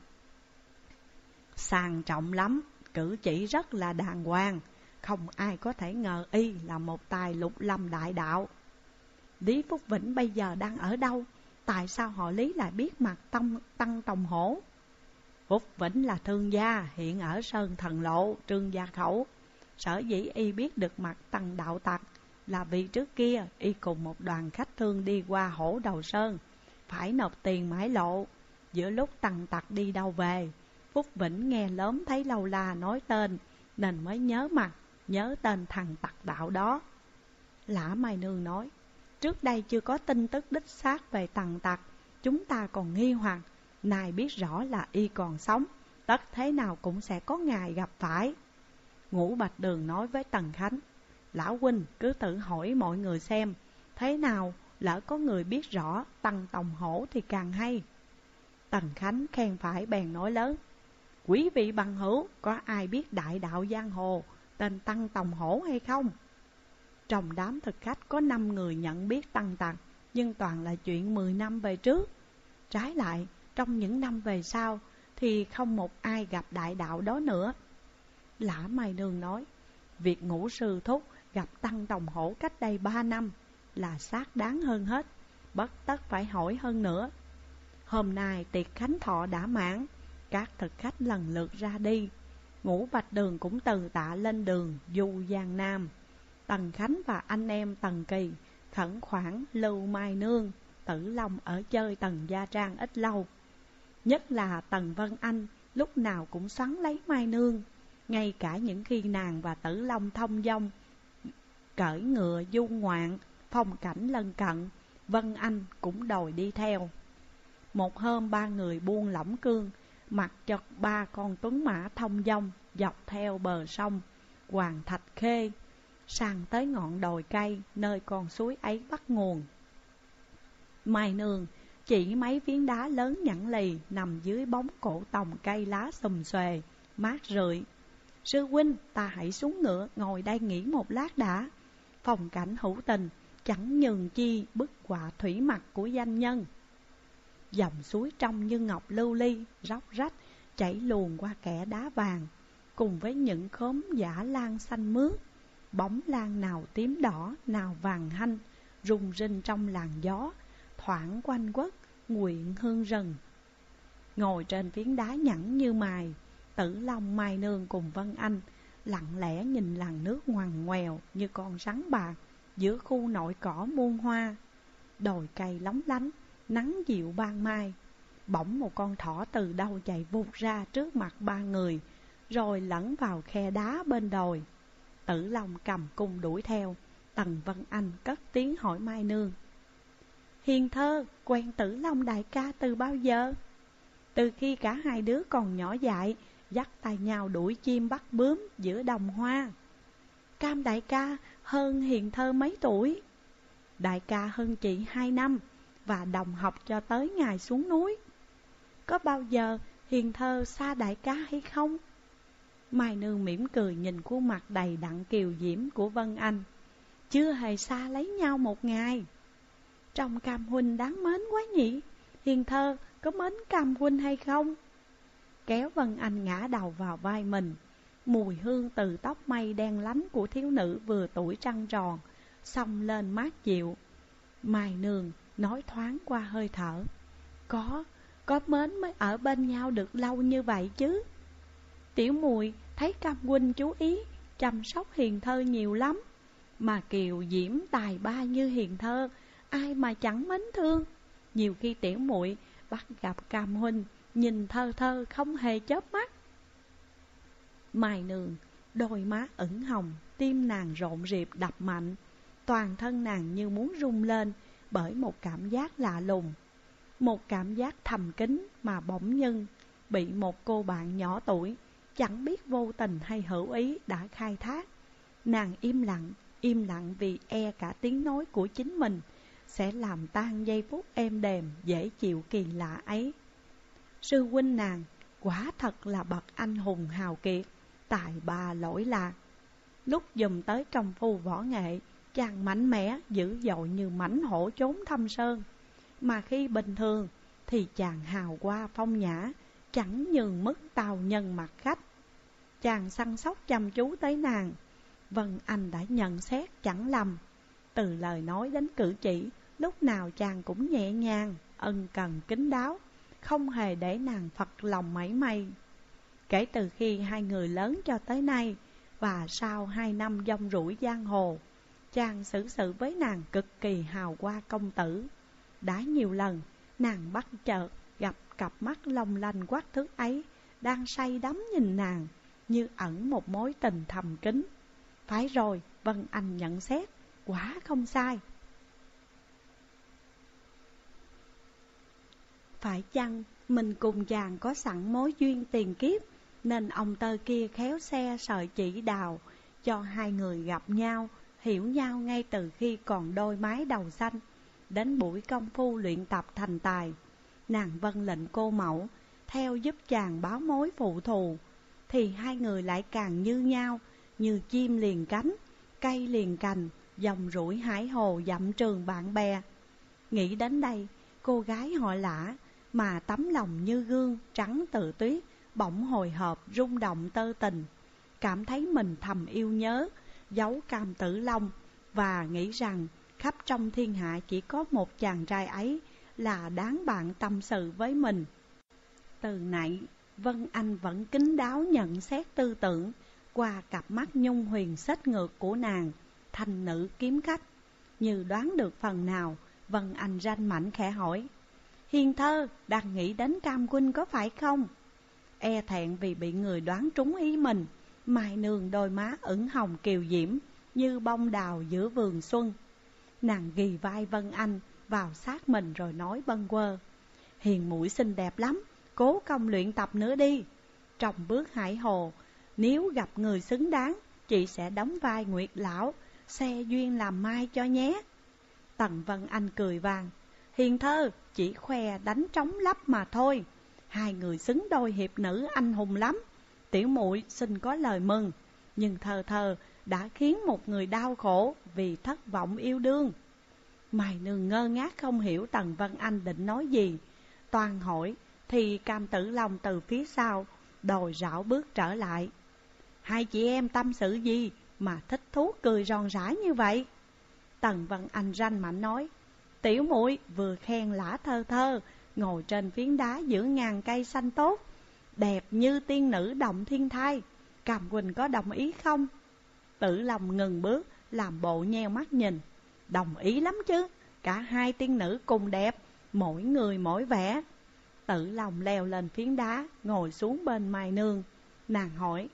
S1: Sang trọng lắm, cử chỉ rất là đàng hoàng, không ai có thể ngờ y là một tài lục lâm đại đạo. Lý Phúc Vĩnh bây giờ đang ở đâu? Tại sao họ Lý lại biết mặt Tăng, Tăng Tòng Hổ? Phúc Vĩnh là thương gia, hiện ở Sơn Thần Lộ, Trương Gia Khẩu. Sở dĩ y biết được mặt Tăng đạo tặc là vì trước kia y cùng một đoàn khách thương đi qua Hổ Đầu Sơn, phải nộp tiền mãi lộ. Giữa lúc Tăng tặc đi đâu về, Phúc Vĩnh nghe lớn thấy lâu la nói tên, nên mới nhớ mặt, nhớ tên thằng tặc đạo đó. Lã Mai Nương nói: Trước đây chưa có tin tức đích xác về Tăng tặc, chúng ta còn nghi hoặc. Nay biết rõ là y còn sống, tất thế nào cũng sẽ có ngày gặp phải. Ngũ Bạch Đường nói với Tần Khánh: Lão huynh cứ tự hỏi mọi người xem, thế nào lỡ có người biết rõ Tăng Tòng Hổ thì càng hay. Tần Khánh khen phải bèn nói lớn: Quý vị bằng hữu, có ai biết đại đạo giang hồ tên Tăng Tòng Hổ hay không? Trong đám thực khách có năm người nhận biết Tăng tặc, nhưng toàn là chuyện mười năm về trước. Trái lại, trong những năm về sau thì không một ai gặp đại đạo đó nữa. Lã Mai Nương nói: Việc Ngũ sư thúc gặp Tăng Tòng Hổ cách đây ba năm là xác đáng hơn hết, bất tất phải hỏi hơn nữa. Hôm nay tiệc khánh thọ đã mãn, các thực khách lần lượt ra đi. Ngũ Bạch Đường cũng từ tạ lên đường du Giang Nam. Tần Khánh và anh em Tần Kỳ khẩn khoản lưu Mai Nương, Tử Long ở chơi Tần Gia Trang ít lâu. Nhất là Tần Vân Anh lúc nào cũng xoắn lấy Mai Nương. Ngay cả những khi nàng và Tử Long thông dong cởi ngựa du ngoạn phong cảnh lân cận, Vân Anh cũng đòi đi theo. Một hôm ba người buông lỏng cương, mặc cho ba con tuấn mã thông dong dọc theo bờ sông Hoàng Thạch Khê, sang tới ngọn đồi cây nơi con suối ấy bắt nguồn. Mai Nương chỉ mấy phiến đá lớn nhẵn lì nằm dưới bóng cổ tòng cây lá xùm xuề, mát rượi. Sư huynh, ta hãy xuống ngựa ngồi đây nghỉ một lát đã. Phong cảnh hữu tình chẳng nhường chi bức họa thủy mặc của danh nhân. Dòng suối trong như ngọc lưu ly, róc rách chảy luồn qua kẽ đá vàng, cùng với những khóm dã lan xanh mướt. Bóng lan nào tím đỏ, nào vàng hanh, rung rinh trong làn gió, thoảng quanh quất, nguyện hương rừng. Ngồi trên phiến đá nhẵn như mài, Tử Long, Mai Nương cùng Vân Anh lặng lẽ nhìn làn nước ngoằn ngoèo như con rắn bạc giữa khu nội cỏ muôn hoa. Đồi cây lóng lánh, nắng dịu ban mai. Bỗng một con thỏ từ đâu chạy vụt ra trước mặt ba người, rồi lẫn vào khe đá bên đồi. Tử Long cầm cung đuổi theo. Tần Vân Anh cất tiếng hỏi Mai Nương: Hiền thơ, quen Tử Long đại ca từ bao giờ? Từ khi cả hai đứa còn nhỏ dại, dắt tay nhau đuổi chim bắt bướm giữa đồng hoa. Cam đại ca hơn Hiền thơ mấy tuổi? Đại ca hơn chị hai năm, và đồng học cho tới ngày xuống núi. Có bao giờ hiền thơ xa đại ca hay không? Mai Nương mỉm cười nhìn khuôn mặt đầy đặn kiều diễm của Vân Anh. Chưa hề xa lấy nhau một ngày. Trong Cam huynh đáng mến quá nhỉ? Hiền thơ có mến Cam huynh hay không? Kéo Vân Anh ngã đầu vào vai mình. Mùi hương từ tóc mây đen lánh của thiếu nữ vừa tuổi trăng tròn xông lên mát dịu. Mai Nương nói thoáng qua hơi thở. Có, có mến mới ở bên nhau được lâu như vậy chứ. Tiểu muội thấy Cam huynh chú ý chăm sóc hiền thơ nhiều lắm. Mà kiều diễm tài ba như hiền thơ, ai mà chẳng mến thương. Nhiều khi tiểu muội bắt gặp Cam huynh, nhìn thơ thơ không hề chớp mắt. Mai Nương, đôi má ửng hồng, tim nàng rộn rịp đập mạnh. Toàn thân nàng như muốn rung lên bởi một cảm giác lạ lùng. Một cảm giác thầm kín mà bỗng nhiên bị một cô bạn nhỏ tuổi, chẳng biết vô tình hay hữu ý đã khai thác. Nàng im lặng, im lặng vì e cả tiếng nói của chính mình sẽ làm tan giây phút êm đềm dễ chịu kỳ lạ ấy. Sư huynh nàng quả thật là bậc anh hùng hào kiệt, tài ba lỗi lạc. Lúc dùm tới công phu võ nghệ, chàng mạnh mẽ dữ dội như mãnh hổ trốn thâm sơn. Mà khi bình thường thì chàng hào hoa phong nhã, chẳng nhường mức tào nhân mặt khách. Chàng săn sóc chăm chú tới nàng, Vân Anh đã nhận xét chẳng lầm. Từ lời nói đến cử chỉ, lúc nào chàng cũng nhẹ nhàng, ân cần kín đáo, không hề để nàng phật lòng mảy may. Kể từ khi hai người lớn cho tới nay, và sau hai năm dông rủi giang hồ, chàng xử sự với nàng cực kỳ hào hoa công tử. Đã nhiều lần nàng bắt chợt gặp cặp mắt long lanh quắc thước ấy đang say đắm nhìn nàng, như ẩn một mối tình thầm kín. Phải rồi, Vân Anh nhận xét quả không sai. Phải chăng mình cùng chàng có sẵn mối duyên tiền kiếp, nên ông tơ kia khéo xe sợi chỉ đào cho hai người gặp nhau, hiểu nhau ngay từ khi còn đôi mái đầu xanh. Đến buổi công phu luyện tập thành tài, nàng vâng lệnh cô mẫu theo giúp chàng báo mối phụ thù, thì hai người lại càng như nhau, như chim liền cánh, cây liền cành, dòng rủi hải hồ dặm trường bạn bè. Nghĩ đến đây, cô gái họ Lã mà tấm lòng như gương trắng tự tuyết bỗng hồi hộp rung động tơ tình, cảm thấy mình thầm yêu nhớ dấu Cam Tử Long, và nghĩ rằng khắp trong thiên hạ chỉ có một chàng trai ấy là đáng bạn tâm sự với mình. Từ nãy Vân Anh vẫn kín đáo nhận xét tư tưởng qua cặp mắt nhung huyền xếch ngược của nàng, thành nữ kiếm khách. Như đoán được phần nào, Vân Anh ranh mảnh khẽ hỏi: Hiền thơ đang nghĩ đến Cam huynh có phải không? E thẹn vì bị người đoán trúng ý mình, Mai Nương đôi má ửng hồng kiều diễm như bông đào giữa vườn xuân. Nàng ghì vai Vân Anh vào sát mình rồi nói bâng quơ: Hiền muội xinh đẹp lắm, cố công luyện tập nữa đi. Trong bước hải hồ, nếu gặp người xứng đáng, chị sẽ đóng vai Nguyệt lão, xe duyên làm mai cho nhé. Tần Vân Anh cười vàng: Hiền thơ chỉ khoe đánh trống lắp mà thôi. Hai người xứng đôi hiệp nữ anh hùng lắm. Tiểu muội xin có lời mừng, nhưng thơ thơ đã khiến một người đau khổ vì thất vọng yêu đương. Mai Nương ngơ ngác không hiểu Tần Vân Anh định nói gì. Toàn hỏi thì Cam Tử Long từ phía sau đồi rảo bước trở lại. Hai chị em tâm sự gì mà thích thú cười ròn rã như vậy? Tần Vân Anh ranh mảnh nói: Tiểu muội vừa khen Lã thơ thơ ngồi trên phiến đá giữa ngàn cây xanh tốt, đẹp như tiên nữ động thiên thai. Cam huynh có đồng ý không? Tử Long ngừng bước, làm bộ nheo mắt nhìn. Đồng ý lắm chứ, cả hai tiên nữ cùng đẹp, mỗi người mỗi vẻ. Tử Long leo lên phiến đá, ngồi xuống bên Mai Nương. Nàng hỏi: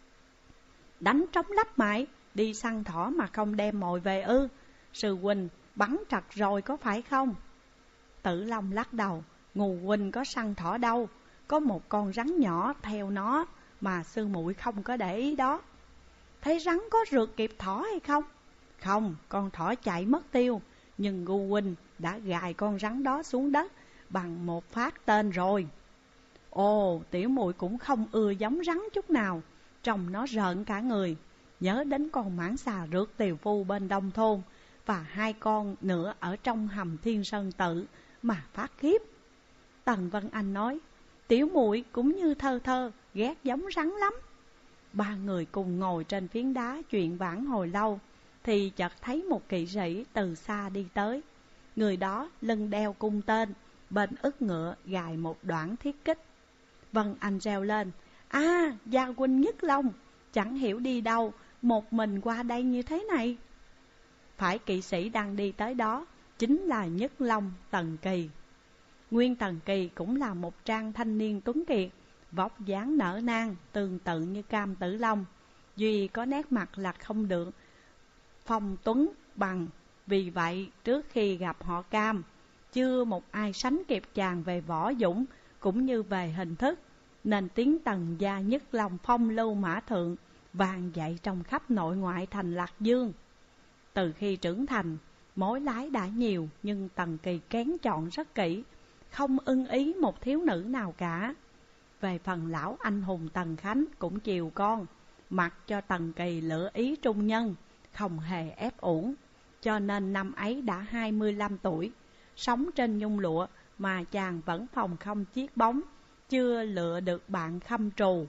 S1: Đánh trống lắp mãi, đi săn thỏ mà không đem mồi về ư? Sư huynh bắn trật rồi có phải không? Tử Long lắc đầu: Ngù huynh có săn thỏ đâu, có một con rắn nhỏ theo nó mà sư muội không có để ý đó. Thế rắn có rượt kịp thỏ hay không? Không, con thỏ chạy mất tiêu, nhưng Ngù huynh đã gài con rắn đó xuống đất bằng một phát tên rồi. Ồ, tiểu muội cũng không ưa giống rắn chút nào, trông nó rợn cả người. Nhớ đến con mãng xà rượt tiều phu bên đông thôn và hai con nữa ở trong hầm Thiên Sơn Tự mà phát khiếp. Tần Vân Anh nói, tiểu muội cũng như Thơ Thơ ghét giống rắn lắm. Ba người cùng ngồi trên phiến đá chuyện vãn hồi lâu, thì chợt thấy một kỵ sĩ từ xa đi tới. Người đó lưng đeo cung tên, bên ức ngựa gài một đoạn thiết kích. Vân Anh reo lên, à, gia huynh Nhất Long, chẳng hiểu đi đâu, một mình qua đây như thế này. Phải kỵ sĩ đang đi tới đó chính là Nhất Long Tần Kỳ. Nguyên Tần Kỳ cũng là một trang thanh niên tuấn kiệt, vóc dáng nở nang, tương tự như Cam Tử Long, duy có nét mặt là không được phong tuấn bằng. Vì vậy trước khi gặp họ Cam, chưa một ai sánh kịp chàng về võ dũng cũng như về hình thức, nên tiếng Tần gia Nhất Long phong lưu mã thượng vang dậy trong khắp nội ngoại thành Lạc Dương. Từ khi trưởng thành, mối lái đã nhiều, nhưng Tần Kỳ kén chọn rất kỹ, không ưng ý một thiếu nữ nào cả. Về phần lão anh hùng Tần Khánh cũng chiều con, mặc cho Tần Kỳ lựa ý trung nhân, không hề ép uổng. Cho nên năm ấy đã hai mươi lăm tuổi, sống trên nhung lụa mà chàng vẫn phòng không chiếc bóng, chưa lựa được bạn khâm trù.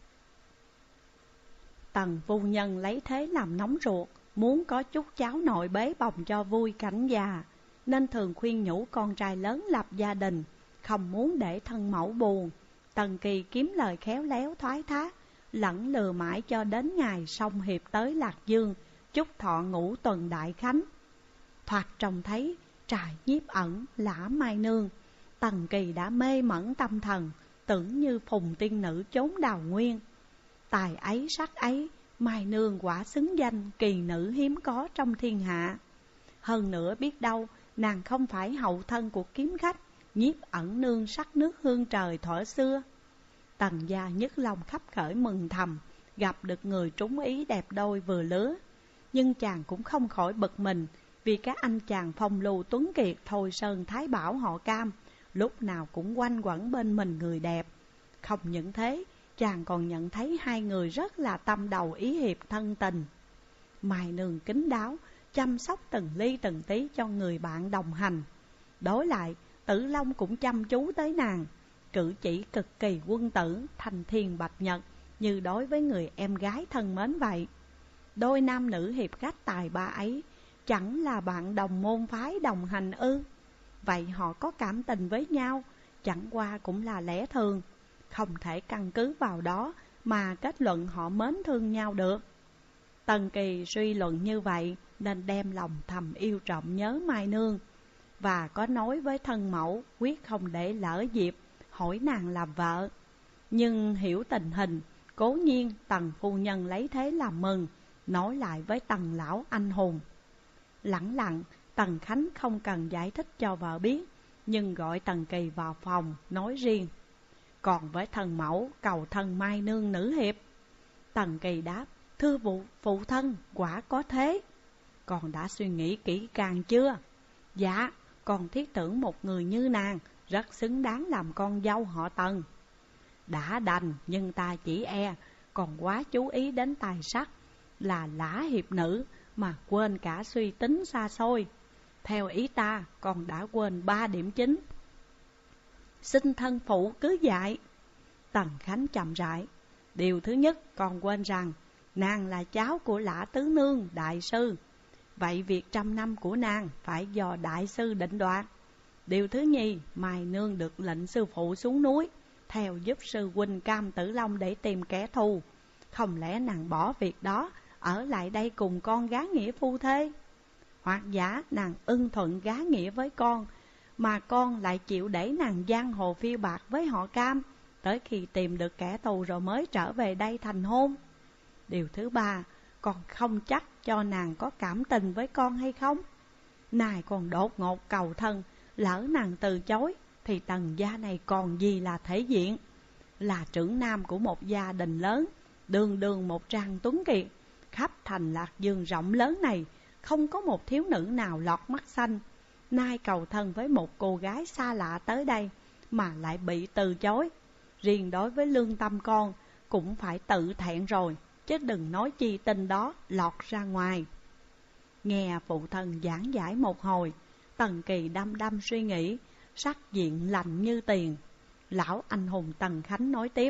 S1: Tần phu nhân lấy thế làm nóng ruột, muốn có chút cháu nội bế bồng cho vui cảnh già, nên thường khuyên nhủ con trai lớn lập gia đình, không muốn để thân mẫu buồn. Tần Kỳ kiếm lời khéo léo thoái thác, lẫn lừa mãi cho đến ngày song hiệp tới Lạc Dương, chúc thọ ngũ tuần đại khánh. Thoạt trông thấy trại nhiếp ẩn lã Mai Nương, Tần Kỳ đã mê mẩn tâm thần, tưởng như phùng tiên nữ chốn đào nguyên. Tài ấy sắc ấy, Mai Nương quả xứng danh kỳ nữ hiếm có trong thiên hạ. Hơn nữa biết đâu nàng không phải hậu thân của kiếm khách nhiếp ẩn nương sắc nước hương trời thuở xưa. Tần gia Nhất Long khắp khởi mừng thầm, gặp được người trúng ý đẹp đôi vừa lứa. Nhưng chàng cũng không khỏi bực mình, vì các anh chàng phong lưu tuấn kiệt Thôi Sơn Thái Bảo họ Cam lúc nào cũng quanh quẩn bên mình người đẹp. Không những thế, chàng còn nhận thấy hai người rất là tâm đầu ý hiệp thân tình. Mai Nương kín đáo, chăm sóc từng ly từng tí cho người bạn đồng hành. Đối lại, Tử Long cũng chăm chú tới nàng, cử chỉ cực kỳ quân tử, thanh thiên bạch nhật, như đối với người em gái thân mến vậy. Đôi nam nữ hiệp khách tài ba ấy chẳng là bạn đồng môn phái đồng hành ư? Vậy họ có cảm tình với nhau, chẳng qua cũng là lẽ thường, không thể căn cứ vào đó mà kết luận họ mến thương nhau được. Tần Kỳ suy luận như vậy nên đem lòng thầm yêu trọng nhớ Mai Nương, và có nói với thân mẫu quyết không để lỡ dịp hỏi nàng làm vợ. Nhưng hiểu tình hình, cố nhiên Tần phu nhân lấy thế làm mừng, nói lại với Tần lão anh hùng. Lẳng lặng, Tần Khánh không cần giải thích cho vợ biết, nhưng gọi Tần Kỳ vào phòng nói riêng. Còn với thần mẫu cầu thân Mai Nương nữ hiệp. Tần Kỳ đáp, thưa vụ phụ thân, quả có thế. Còn đã suy nghĩ kỹ càng chưa? Dạ, con thiết tưởng một người như nàng rất xứng đáng làm con dâu họ Tần. Đã đành, nhưng ta chỉ e còn quá chú ý đến tài sắc, là lã hiệp nữ mà quên cả suy tính xa xôi. Theo ý ta, con đã quên ba điểm chính. Xin thân phụ cứ dạy. Tần Khánh chậm rãi. Điều thứ nhất, con quên rằng nàng là cháu của Lã Tứ Nương đại sư. Vậy việc trăm năm của nàng phải do đại sư định đoạt. Điều thứ nhì, Mai Nương được lệnh sư phụ xuống núi theo giúp sư huynh Cam Tử Long để tìm kẻ thù. Không lẽ nàng bỏ việc đó ở lại đây cùng con gá nghĩa phu thê? Hoặc giả nàng ưng thuận gá nghĩa với con, mà con lại chịu để nàng giang hồ phiêu bạc với họ Cam, tới khi tìm được kẻ thù rồi mới trở về đây thành hôn. Điều thứ ba, con không chắc cho nàng có cảm tình với con hay không. Này còn đột ngột cầu thân, lỡ nàng từ chối thì Tần gia này còn gì là thể diện. Là trưởng nam của một gia đình lớn, đường đường một trang tuấn kiệt, khắp thành Lạc Dương rộng lớn này không có một thiếu nữ nào lọt mắt xanh. nay cầu thân với một cô gái xa lạ tới đây mà lại bị từ chối. Riêng đối với lương tâm con cũng phải tự thẹn rồi, chứ đừng nói chi tin đó lọt ra ngoài. Nghe phụ thân giảng giải một hồi, Tần Kỳ đăm đăm suy nghĩ, sắc diện lạnh như tiền. Lão anh hùng Tần Khánh nói tiếp: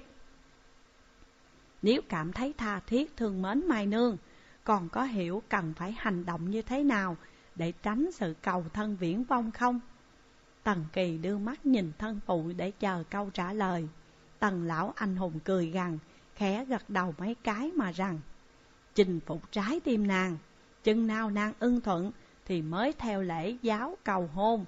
S1: nếu cảm thấy tha thiết thương mến Mai Nương, còn có hiểu cần phải hành động như thế nào để tránh sự cầu thân viễn vong không? Tần Kỳ đưa mắt nhìn thân phụ để chờ câu trả lời. Tần lão anh hùng cười gằn, khẽ gật đầu mấy cái mà rằng: chinh phục trái tim nàng, chừng nào nàng ưng thuận thì mới theo lễ giáo cầu hôn.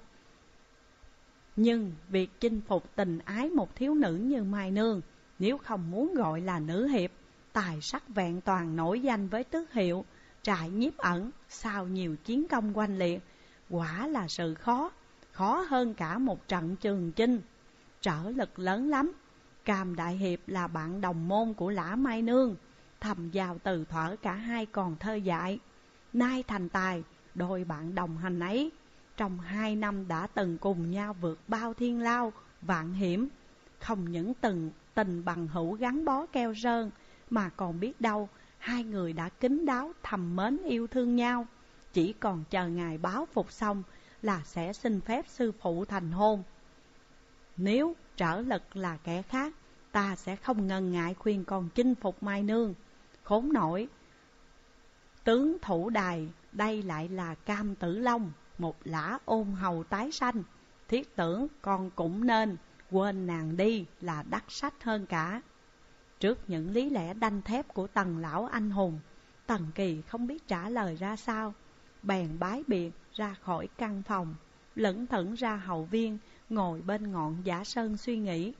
S1: Nhưng việc chinh phục tình ái một thiếu nữ như Mai Nương, nếu không muốn gọi là nữ hiệp, tài sắc vẹn toàn nổi danh với tước hiệu, trại nhiếp ẩn, sau nhiều chiến công oanh liệt, quả là sự khó, khó hơn cả một trận trường chinh. Trở lực lớn lắm. Cam đại hiệp là bạn đồng môn của Lã Mai Nương, thầm giao từ thuở cả hai còn thơ dại. Nay thành tài, đôi bạn đồng hành ấy trong hai năm đã từng cùng nhau vượt bao thiên lao, vạn hiểm. Không những từng tình bằng hữu gắn bó keo sơn, mà còn biết đâu hai người đã kín đáo thầm mến yêu thương nhau. Chỉ còn chờ ngày báo phục xong là sẽ xin phép sư phụ thành hôn. Nếu trở lực là kẻ khác, ta sẽ không ngần ngại khuyên con chinh phục Mai Nương. Khốn nổi, tướng thủ đài đây lại là Cam Tử Long, một lã ôn hầu tái sanh. Thiết tưởng con cũng nên quên nàng đi là đắc sách hơn cả. Trước những lý lẽ đanh thép của Tần lão anh hùng, Tần Kỳ không biết trả lời ra sao, bèn bái biệt ra khỏi căn phòng, lững thững ra hậu viên, ngồi bên ngọn giả sơn suy nghĩ.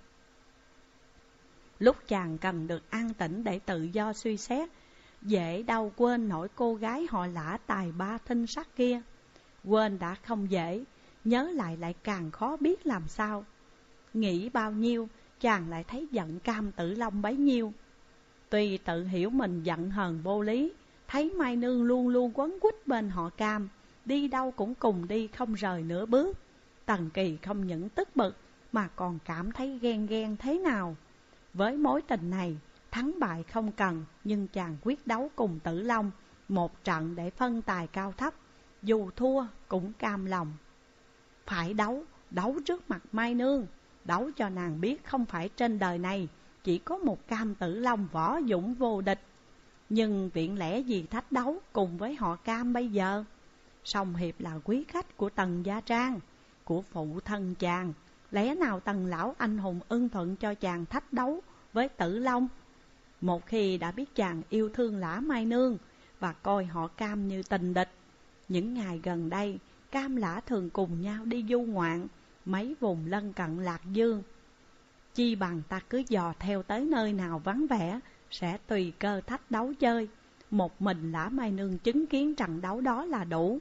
S1: Lúc chàng cần được an tĩnh để tự do suy xét, dễ đâu quên nổi cô gái họ Lã tài ba thinh sắc kia. Quên đã không dễ, nhớ lại lại càng khó biết làm sao. Nghĩ bao nhiêu, chàng lại thấy giận Cam Tử Long bấy nhiêu. Tuy tự hiểu mình giận hờn vô lý, thấy Mai Nương luôn luôn quấn quýt bên họ Cam, đi đâu cũng cùng đi không rời nửa bước, Tần Kỳ không những tức bực mà còn cảm thấy ghen ghen thế nào. Với mối tình này, thắng bại không cần, nhưng chàng quyết đấu cùng Tử Long một trận để phân tài cao thấp, dù thua cũng cam lòng. Phải đấu, đấu trước mặt Mai Nương, đấu cho nàng biết không phải trên đời này chỉ có một Cam Tử Long võ dũng vô địch. Nhưng viện lẽ gì thách đấu cùng với họ Cam bây giờ? Song hiệp là quý khách của Tần gia trang, của phụ thân chàng, lẽ nào Tần lão anh hùng ưng thuận cho chàng thách đấu với Tử Long? Một khi đã biết chàng yêu thương Lã Mai Nương và coi họ Cam như tình địch, những ngày gần đây Cam Lã thường cùng nhau đi du ngoạn mấy vùng lân cận Lạc Dương. Chi bằng ta cứ dò theo tới nơi nào vắng vẻ, sẽ tùy cơ thách đấu chơi. Một mình Lã Mai Nương chứng kiến trận đấu đó là đủ.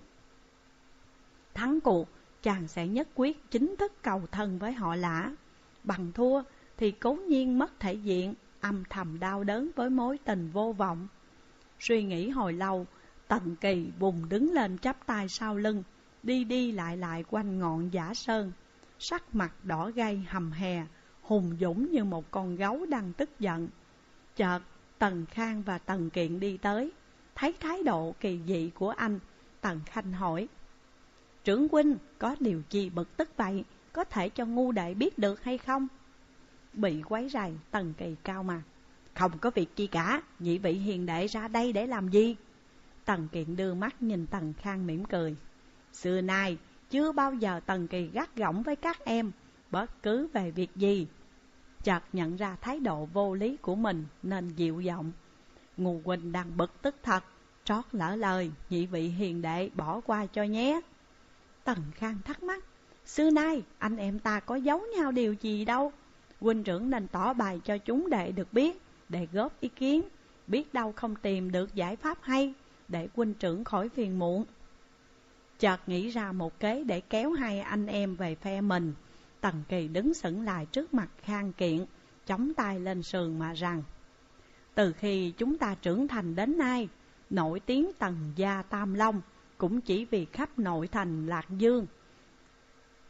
S1: Thắng cuộc, chàng sẽ nhất quyết chính thức cầu thân với họ Lã. Bằng thua thì cố nhiên mất thể diện, âm thầm đau đớn với mối tình vô vọng. Suy nghĩ hồi lâu, Tần Kỳ vùng đứng lên chắp tay sau lưng, đi đi lại lại quanh ngọn giả sơn, sắc mặt đỏ gay hầm hè, hùng dũng như một con gấu đang tức giận. Chợt Tần Khang và Tần Kiện đi tới, thấy thái độ kỳ dị của anh, Tần Khanh hỏi: trưởng huynh có điều gì bực tức vậy, có thể cho ngu đệ biết được hay không? Bị quấy rầy, Tần Kỳ cao mặt: không có việc chi cả, nhị vị hiền đệ ra đây để làm gì? Tần Kiện đưa mắt nhìn Tần Khang mỉm cười: xưa nay chưa bao giờ Tần Kỳ gắt gỏng với các em, bất cứ về việc gì. Chợt nhận ra thái độ vô lý của mình nên dịu giọng: ngu huynh đang bực tức thật, trót lỡ lời, nhị vị hiền đệ bỏ qua cho nhé. Tần Khang thắc mắc: xưa nay anh em ta có giấu nhau điều gì đâu, huynh trưởng nên tỏ bày cho chúng đệ được biết, để góp ý kiến, biết đâu không tìm được giải pháp hay, để huynh trưởng khỏi phiền muộn. Chợt nghĩ ra một kế để kéo hai anh em về phe mình, Tần Kỳ đứng sững lại trước mặt Khang Kiện, chống tay lên sườn mà rằng: từ khi chúng ta trưởng thành đến nay, nổi tiếng Tần gia Tam Long cũng chỉ vì khắp nội thành Lạc Dương.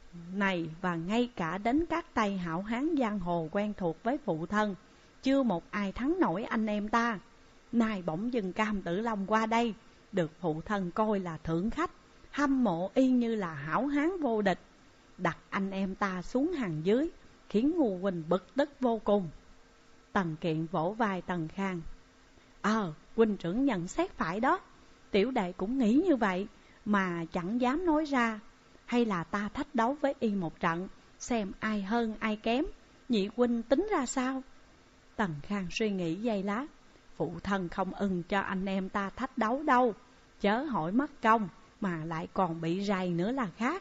S1: này và ngay cả đến các tay hảo hán giang hồ quen thuộc với phụ thân, chưa một ai thắng nổi anh em ta. Nay bỗng dưng Cam Tử Long qua đây, được phụ thân coi là thượng khách, hâm mộ y như là hảo hán vô địch, đặt anh em ta xuống hàng dưới, khiến Ngô huynh bực tức vô cùng. Tần Kiện vỗ vai Tần Khang. Ờ, huynh trưởng nhận xét phải đó, tiểu đệ cũng nghĩ như vậy, mà chẳng dám nói ra. Hay là ta thách đấu với y một trận, xem ai hơn ai kém, nhị huynh tính ra sao? Tần Khang suy nghĩ giây lát. Phụ thân không ưng cho anh em ta thách đấu đâu, chớ hỏi mất công, mà lại còn bị rầy nữa là khác.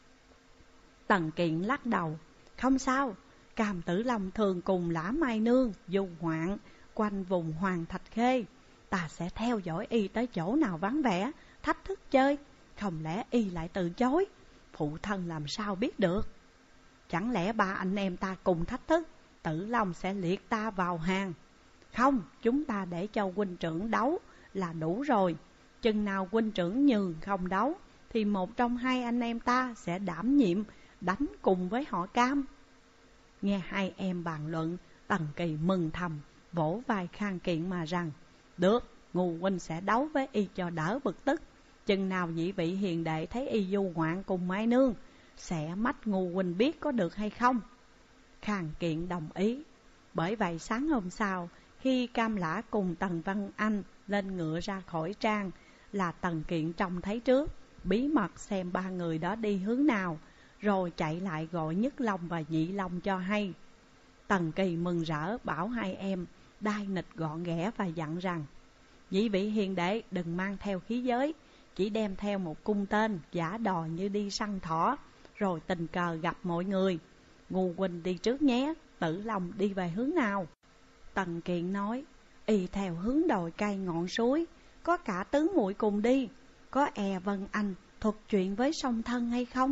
S1: Tần Kiện lắc đầu. Không sao, Cam Tử Long thường cùng Lã Mai Nương du ngoạn quanh vùng Hoàng Thạch Khê. Ta sẽ theo dõi y tới chỗ nào vắng vẻ, thách thức chơi. Không lẽ y lại từ chối? Phụ thân làm sao biết được? Chẳng lẽ ba anh em ta cùng thách thức, Tử Long sẽ liệt ta vào hàng? Không, chúng ta để cho huynh trưởng đấu là đủ rồi. Chừng nào huynh trưởng nhường không đấu, thì một trong hai anh em ta sẽ đảm nhiệm đánh cùng với họ Cam. Nghe hai em bàn luận, Tần Kỳ mừng thầm, vỗ vai Khang Kiện mà rằng: được, Ngô huynh sẽ đấu với y cho đỡ bực tức. Chừng nào nhị vị hiền đệ thấy y du ngoạn cùng Mai Nương, sẽ mách Ngô huynh biết có được hay không? Khang Kiện đồng ý. Bởi vậy sáng hôm sau, khi Cam Lã cùng Tần Văn Anh lên ngựa ra khỏi trang, là Tần Kiện trông thấy trước, bí mật xem ba người đó đi hướng nào, rồi chạy lại gọi Nhất Long và Nhị Long cho hay. Tần Kỳ mừng rỡ bảo hai em đai nịch gọn ghẽ và dặn rằng: nhị vị hiền đệ đừng mang theo khí giới, chỉ đem theo một cung tên giả đò như đi săn thỏ, rồi tình cờ gặp mọi người. Ngô huynh đi trước nhé, Tử Long đi về hướng nào? Tần Kiện nói: y theo hướng đồi cây ngọn suối, có cả tứ muội cùng đi, có e Vân Anh thuật chuyện với song thân hay không?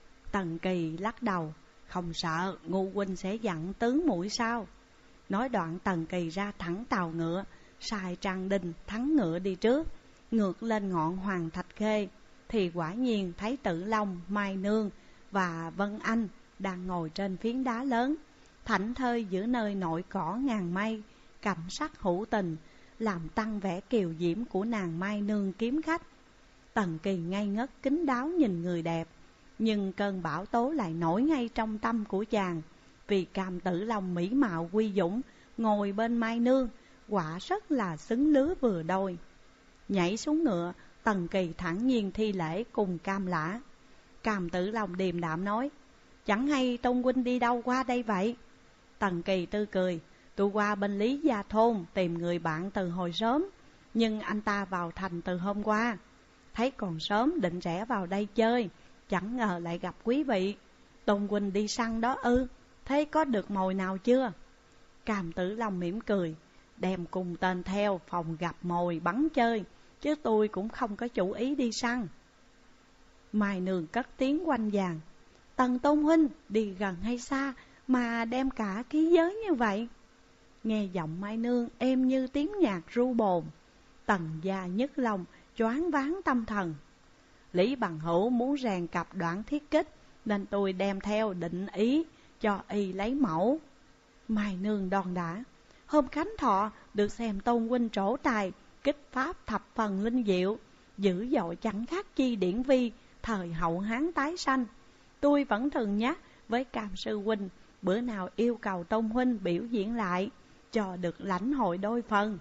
S1: Tần Kỳ lắc đầu: không sợ, Ngô huynh sẽ dặn tứ muội sao? Nói đoạn Tần Kỳ ra thẳng tàu ngựa, sai Trang Đinh thắng ngựa đi trước, ngược lên ngọn Hoàng Thạch Khê, thì quả nhiên thấy Tử Long, Mai Nương và Vân Anh đang ngồi trên phiến đá lớn, thảnh thơi giữa nơi nội cỏ ngàn mây. Cảnh sắc hữu tình làm tăng vẻ kiều diễm của nàng Mai Nương kiếm khách. Tần Kỳ ngây ngất kín đáo nhìn người đẹp, nhưng cơn bão tố lại nổi ngay trong tâm của chàng. Vì Cam Tử Long mỹ mạo quy dũng ngồi bên Mai Nương, quả rất là xứng lứa vừa đôi. Nhảy xuống ngựa, Tần Kỳ thẳng nhiên thi lễ cùng Cam Lã. Cam Tử Long điềm đạm nói: chẳng hay Tôn huynh đi đâu qua đây vậy? Tần Kỳ tươi cười: tôi qua bên Lý Gia Thôn tìm người bạn từ hồi sớm, nhưng anh ta vào thành từ hôm qua. Thấy còn sớm định rẽ vào đây chơi, chẳng ngờ lại gặp quý vị. Tôn huynh đi săn đó ư? Thế có được mồi nào chưa? Cam Tử Long mỉm cười: đem cùng tên theo phòng gặp mồi bắn chơi, chứ tôi cũng không có chủ ý đi săn. Mai Nương cất tiếng quanh vàng: Tần Tôn huynh đi gần hay xa mà đem cả khí giới như vậy? Nghe giọng Mai Nương êm như tiếng nhạc ru bồn, Tần gia Nhất Long choáng váng tâm thần. Lý Bằng Hữu muốn rèn cặp đoạn thiết kích, nên tôi đem theo định ý cho y lấy mẫu. Mai Nương đòn đả: hôm khánh thọ được xem Tôn huynh trổ tài, kích pháp thập phần linh diệu, dữ dội chẳng khác chi điển vi thời hậu Hán tái sanh. Tôi vẫn thường nhắc với Cam sư huynh, bữa nào yêu cầu Tôn huynh biểu diễn lại, cho được lãnh hội đôi phần.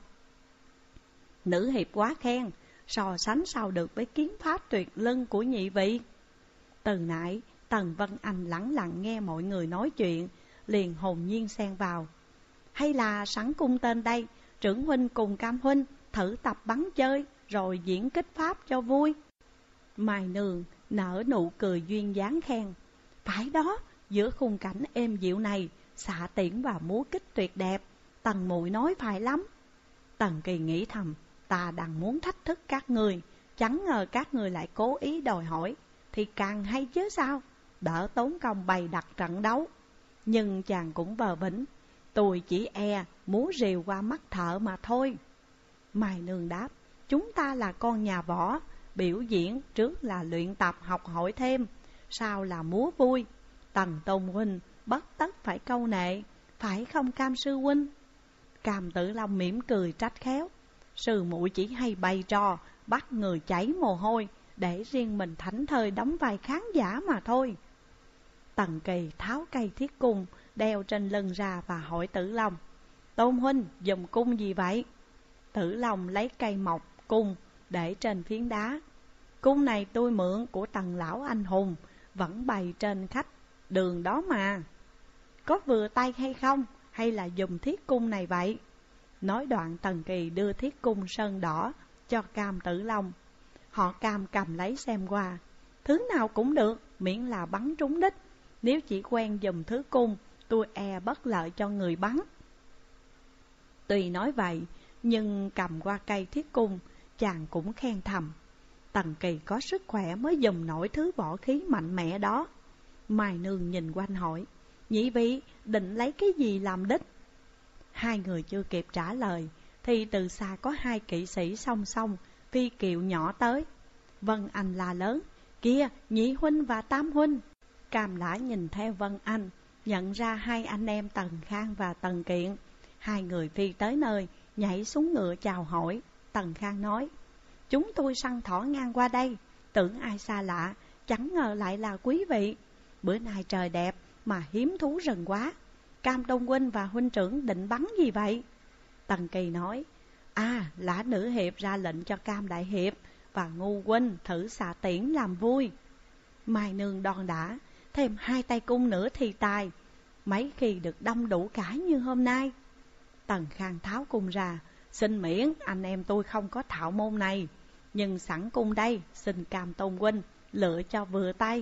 S1: Nữ hiệp quá khen, so sánh sao được với kiếm pháp tuyệt lưng của nhị vị. Từ nãy Tần Vân Anh lẳng lặng nghe mọi người nói chuyện, liền hồn nhiên xen vào: hay là sẵn cung tên đây, trưởng huynh cùng Cam huynh thử tập bắn chơi, rồi diễn kích pháp cho vui. Mai Nương nở nụ cười duyên dáng khen: phải đó, giữa khung cảnh êm dịu này, xạ tiễn và múa kích tuyệt đẹp, Tần muội nói phải lắm. Tần Kỳ nghĩ thầm: ta đang muốn thách thức các người, chẳng ngờ các người lại cố ý đòi hỏi, thì càng hay chứ sao, đỡ tốn công bày đặt trận đấu. Nhưng chàng cũng vờ vĩnh: tôi chỉ e múa rìu qua mắt thợ mà thôi. Mai Nương đáp: chúng ta là con nhà võ, biểu diễn trước là luyện tập học hỏi thêm, sao là múa vui. Tần Tôn huynh bất tất phải câu nệ, phải không Cam sư huynh? Cam Tử Long mỉm cười trách khéo. Sư muội chỉ hay bày trò, bắt người chảy mồ hôi, để riêng mình thảnh thơi đóng vai khán giả mà thôi. Tần Kỳ tháo cây thiết cung đeo trên lưng ra và hỏi Tử Long: Tôn huynh dùng cung gì vậy? Tử Long lấy cây mộc cung để trên phiến đá. Cung này tôi mượn của Tần lão anh hùng, vẫn bày trên khách đường đó mà. Có vừa tay hay không, hay là dùng thiết cung này vậy? Nói đoạn Tần Kỳ đưa thiết cung sơn đỏ cho Cam Tử Long. Họ Cam cầm lấy xem qua. Thứ nào cũng được, miễn là bắn trúng đích. Nếu chỉ quen dùng thứ cung, tôi e bất lợi cho người bắn. Tuy nói vậy, nhưng cầm qua cây thiết cung, chàng cũng khen thầm: Tần Kỳ có sức khỏe mới dùng nổi thứ võ khí mạnh mẽ đó. Mai Nương nhìn quanh hỏi: Nhị vị định lấy cái gì làm đích? Hai người chưa kịp trả lời, thì từ xa có hai kỵ sĩ song song phi kiệu nhỏ tới. Vân Anh la lớn: Kìa, nhị huynh và tam huynh! Cam Lã nhìn theo Vân Anh, nhận ra hai anh em Tần Khang và Tần Kiện. Hai người phi tới nơi, nhảy xuống ngựa chào hỏi. Tần Khang nói: Chúng tôi săn thỏ ngang qua đây, tưởng ai xa lạ, chẳng ngờ lại là quý vị. Bữa nay trời đẹp mà hiếm thú rừng quá. Cam Đông huynh và huynh trưởng định bắn gì vậy? Tần Kỳ nói: À, Lã nữ hiệp ra lệnh cho Cam đại hiệp và Ngu huynh thử xạ tiễn làm vui. Mai Nương đon đả: Thêm hai tay cung nữa thì tài, mấy khi được đông đủ cả như hôm nay. Tần Khang tháo cung ra: Xin miễn, anh em tôi không có thạo môn này, nhưng sẵn cung đây, xin Cam Tôn huynh lựa cho vừa tay.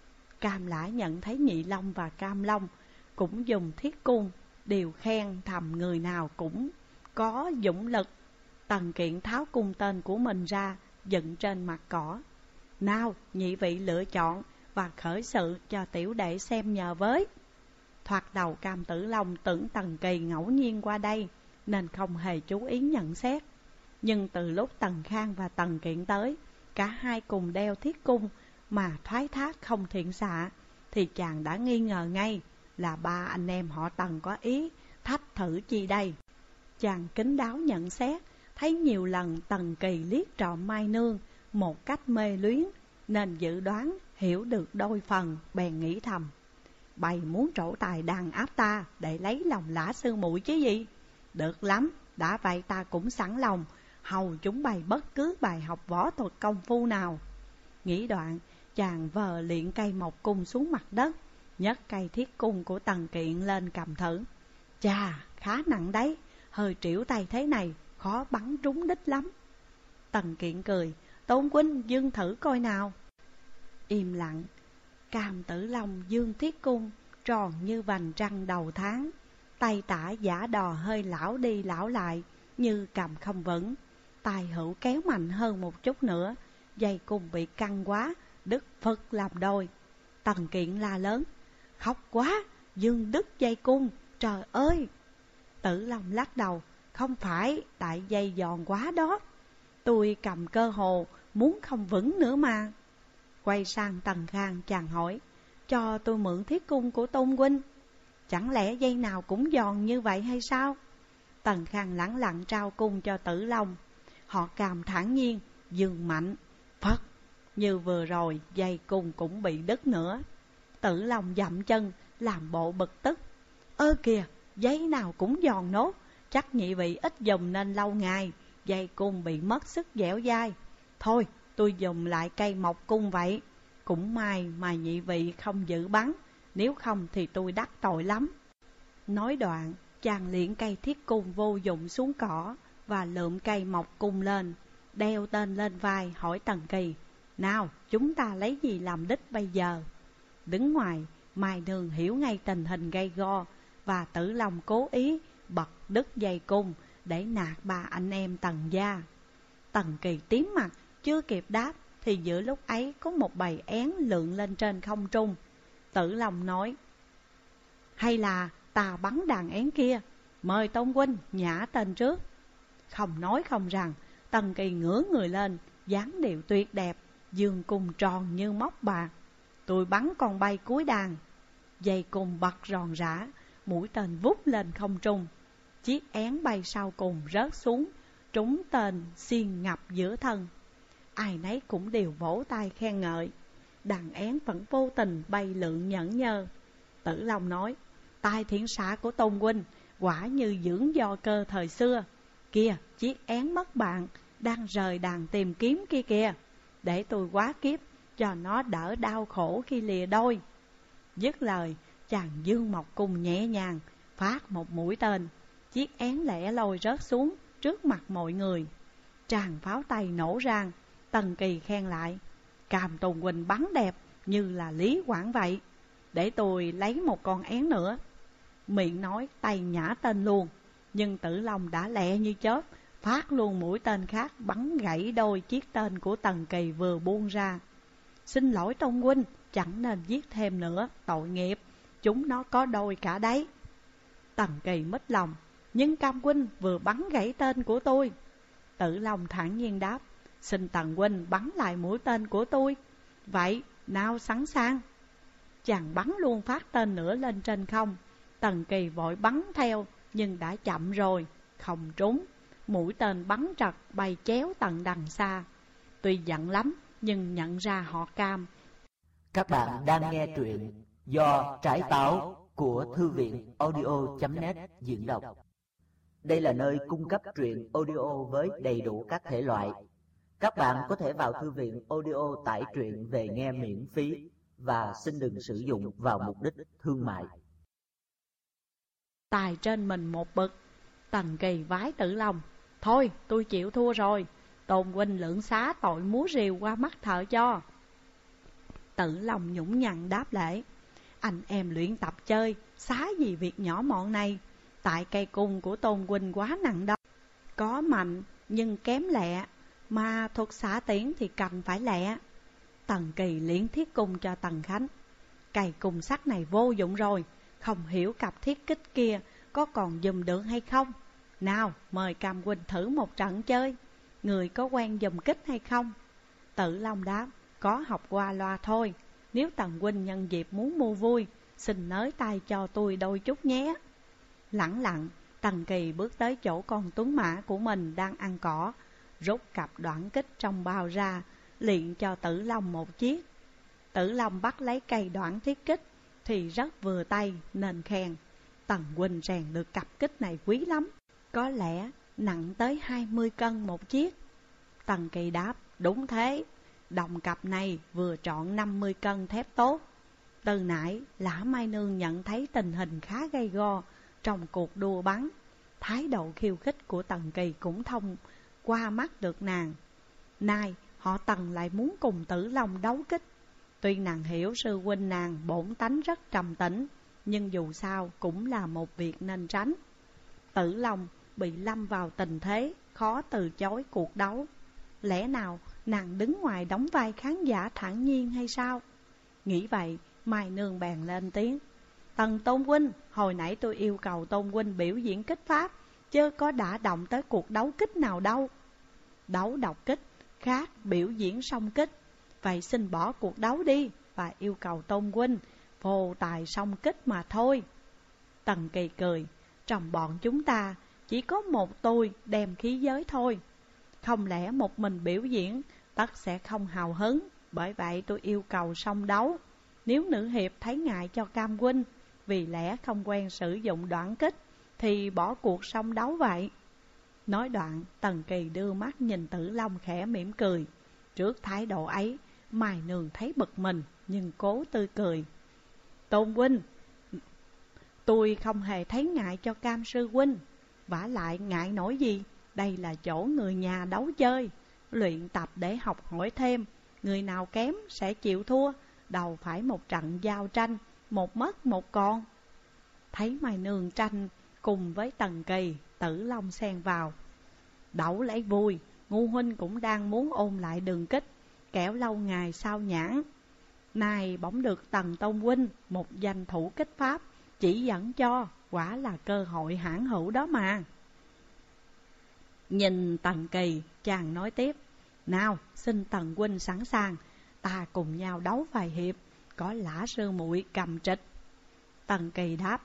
S1: Cam Lã nhận thấy Nhị Long và Cam Long cũng dùng thiết cung, đều khen thầm người nào cũng có dũng lực. Tần Kiện tháo cung tên của mình ra, dựng trên mặt cỏ. Nào, nhị vị lựa chọn và khởi sự cho tiểu đệ xem nhờ với. Thoạt đầu Cam Tử Long tưởng Tần Kỳ ngẫu nhiên qua đây, nên không hề chú ý nhận xét. Nhưng từ lúc Tần Khang và Tần Kiện tới, cả hai cùng đeo thiết cung mà thoái thác không thiện xạ, thì chàng đã nghi ngờ ngay là ba anh em họ Tần có ý thách thử chi đây. Chàng kín đáo nhận xét, thấy nhiều lần Tần Kỳ liếc trộm Mai Nương một cách mê luyến, nên dự đoán hiểu được đôi phần, bèn nghĩ thầm: Bày muốn trổ tài đàn áp ta để lấy lòng Lã sư muội chứ gì? Được lắm, đã vậy ta cũng sẵn lòng hầu chúng bày bất cứ bài học võ thuật công phu nào. Nghĩ đoạn, chàng vờ luyện cây mộc cung xuống mặt đất, nhấc cây thiết cung của Tần Kiện lên cầm thử. Chà, khá nặng đấy, hơi trĩu tay thế này, khó bắn trúng đích lắm. Tần Kiện cười: Tôn huynh dương thử coi nào. Im lặng. Cam Tử Long dương thiết cung tròn như vành trăng đầu tháng, tay tả giả đò hơi lão đi lão lại, như cầm không vững. Tài hữu kéo mạnh hơn một chút nữa, dây cung bị căng quá, đứt phật làm đôi. Tần Kiện la lớn: Khóc quá, dương đứt dây cung, trời ơi! Tử Long lắc đầu: Không phải, tại dây giòn quá đó. Tôi cầm cơ hồ, muốn không vững nữa mà. Quay sang Tần Khang, chàng hỏi: Cho tôi mượn thiết cung của Tôn huynh. Chẳng lẽ dây nào cũng giòn như vậy hay sao? Tần Khang lẳng lặng trao cung cho Tử Long. Họ Cam thản nhiên dừng mạnh, phật, như vừa rồi dây cung cũng bị đứt nữa. Tử Long dậm chân làm bộ bực tức: Ơ kìa, dây nào cũng giòn nốt, chắc nhị vị ít dùng nên lâu ngày dây cung bị mất sức dẻo dai. Thôi, tôi dùng lại cây mộc cung vậy. Cũng may mà nhị vị không giữ bắn, nếu không thì tôi đắc tội lắm. Nói đoạn, chàng liệng cây thiết cung vô dụng xuống cỏ và lượm cây mộc cung lên, đeo tên lên vai, hỏi Tần Kỳ: Nào, chúng ta lấy gì làm đích bây giờ? Đứng ngoài, Mai Nương hiểu ngay tình hình gay go, và Tử Long cố ý bật đứt dây cung để nạt ba anh em Tần gia. Tần Kỳ tím mặt, chưa kịp đáp thì giữa lúc ấy có một bầy én lượn lên trên không trung. Tử Long nói: Hay là ta bắn đàn én kia, mời Tôn huynh nhả tên trước. Không nói không rằng, Tần Kỳ ngửa người lên, dáng điệu tuyệt đẹp, dương cung tròn như móc bạc. Tôi bắn con bay cuối đàn, dây cùng bật ròn rã, mũi tên vút lên không trung. Chiếc én bay sau cùng rớt xuống, trúng tên xiên ngập giữa thân. Ai nấy cũng đều vỗ tay khen ngợi. Đàn én vẫn vô tình bay lượn nhẫn nhơ. Tử Long nói, tài thiện xạ của Tôn huynh quả như dưỡng do cơ thời xưa. Kìa, chiếc én mất bạn đang rời đàn tìm kiếm kia kìa. Để tôi quá kiếp cho nó đỡ đau khổ khi lìa đôi. Dứt lời, chàng dương mộc cung nhẹ nhàng phát một mũi tên. Chiếc én lẻ loi rớt xuống trước mặt mọi người. Tràng pháo tay nổ rang. Tần Kỳ khen lại, Cam Tôn huynh bắn đẹp như là Lý Quảng vậy. Để tôi lấy một con én nữa. Miệng nói tay nhả tên luôn. Nhưng Tử Long đã lẹ như chớp, phát luôn mũi tên khác bắn gãy đôi chiếc tên của Tần Kỳ vừa buông ra. Xin lỗi Tôn huynh, chẳng nên giết thêm nữa, tội nghiệp, chúng nó có đôi cả đấy. Tần Kỳ mít lòng, nhưng Cam huynh vừa bắn gãy tên của tôi. Tử Long thản nhiên đáp, xin Tần huynh bắn lại mũi tên của tôi. Vậy, nào sẵn sàng. Chàng bắn luôn phát tên nữa lên trên không. Tần Kỳ vội bắn theo, nhưng đã chậm rồi, không trúng. Mũi tên bắn trật bay chéo tận đằng xa. Tuy giận lắm, nhưng nhận ra họ Cam.
S2: Các bạn đang nghe truyện do Trái Táo của Thư viện audio chấm net diễn đọc. Đây là nơi cung cấp truyện audio với đầy đủ các thể loại. Các bạn có thể vào thư viện audio tải truyện về nghe miễn phí và xin đừng sử dụng vào mục đích thương mại.
S1: Tài trên mình một bực, Tần Kỳ vái Tử Long, thôi tôi chịu thua rồi, Tôn huynh lượng xá tội múa rìu qua mắt thợ cho. Tử Long nhũng nhặn đáp lễ, anh em luyện tập chơi, xá gì việc nhỏ mọn này. Tại cây cung của Tôn huynh quá nặng đâu, có mạnh nhưng kém lẹ, mà thuật xả tiễn thì cần phải lẹ. Tần Kỳ liễn thiết cung cho Tần Khánh. Cây cung sắt này vô dụng rồi, không hiểu cặp thiết kích kia có còn dùng được hay không. Nào mời Cam huynh thử một trận chơi, người có quen dùng kích hay không? Tử Long đáp, có học qua loa thôi. Nếu Tần huynh nhân dịp muốn mua vui, xin nới tay cho tôi đôi chút nhé. Lẳng lặng, Tần Kỳ bước tới chỗ con tuấn mã của mình đang ăn cỏ, rút cặp đoạn kích trong bao ra, liền cho Tử Long một chiếc. Tử Long bắt lấy cây đoạn thiết kích thì rất vừa tay nên khen, Tần huynh rèn được cặp kích này quý lắm, có lẽ nặng tới hai mươi cân một chiếc. Tần Kỳ đáp, đúng thế, đồng cặp này vừa trọn năm mươi cân thép tốt. Từ nãy Lã Mai Nương nhận thấy tình hình khá gay go trong cuộc đua bắn, thái độ khiêu khích của Tần Kỳ cũng thông qua mắt được nàng. Nay họ Tần lại muốn cùng Tử Long đấu kích. Tuy nàng hiểu sư huynh nàng bổn tánh rất trầm tĩnh, nhưng dù sao cũng là một việc nên tránh. Tử Long bị lâm vào tình thế khó từ chối cuộc đấu. Lẽ nào nàng đứng ngoài đóng vai khán giả thản nhiên hay sao? Nghĩ vậy, Mai Nương bèn lên tiếng, Tần Tôn huynh, hồi nãy tôi yêu cầu Tôn huynh biểu diễn kích pháp, chứ có đã động tới cuộc đấu kích nào đâu. Đấu độc kích khác biểu diễn song kích, vậy xin bỏ cuộc đấu đi và yêu cầu Tôn huynh phô tài song kích mà thôi. Tần Kỳ cười, trong bọn chúng ta chỉ có một tôi đem khí giới thôi, không lẽ một mình biểu diễn tất sẽ không hào hứng. Bởi vậy tôi yêu cầu song đấu. Nếu nữ hiệp thấy ngại cho Cam huynh vì lẽ không quen sử dụng đoạn kích thì bỏ cuộc song đấu vậy. Nói đoạn, Tần Kỳ đưa mắt nhìn Tử Long khẽ mỉm cười. Trước thái độ ấy, Mai Nương thấy bực mình nhưng cố tươi cười. Tôn huynh, tôi không hề thấy ngại cho Cam sư huynh. Vả lại ngại nổi gì, đây là chỗ người nhà đấu chơi, luyện tập để học hỏi thêm. Người nào kém sẽ chịu thua, đầu phải một trận giao tranh, một mất một còn. Thấy Mai Nương tranh cùng với Tần Kỳ, Tử Long xen vào, đấu lấy vui, Ngu huynh cũng đang muốn ôn lại đường kích, kẻo lâu ngày sao nhãn. Này bỗng được Tần Tôn huynh, một danh thủ kích pháp, chỉ dẫn cho, quả là cơ hội hãn hữu đó mà. Nhìn Tần Kỳ, chàng nói tiếp, nào xin Tần huynh sẵn sàng, ta cùng nhau đấu vài hiệp, có Lã sư muội cầm trịch. Tần Kỳ đáp: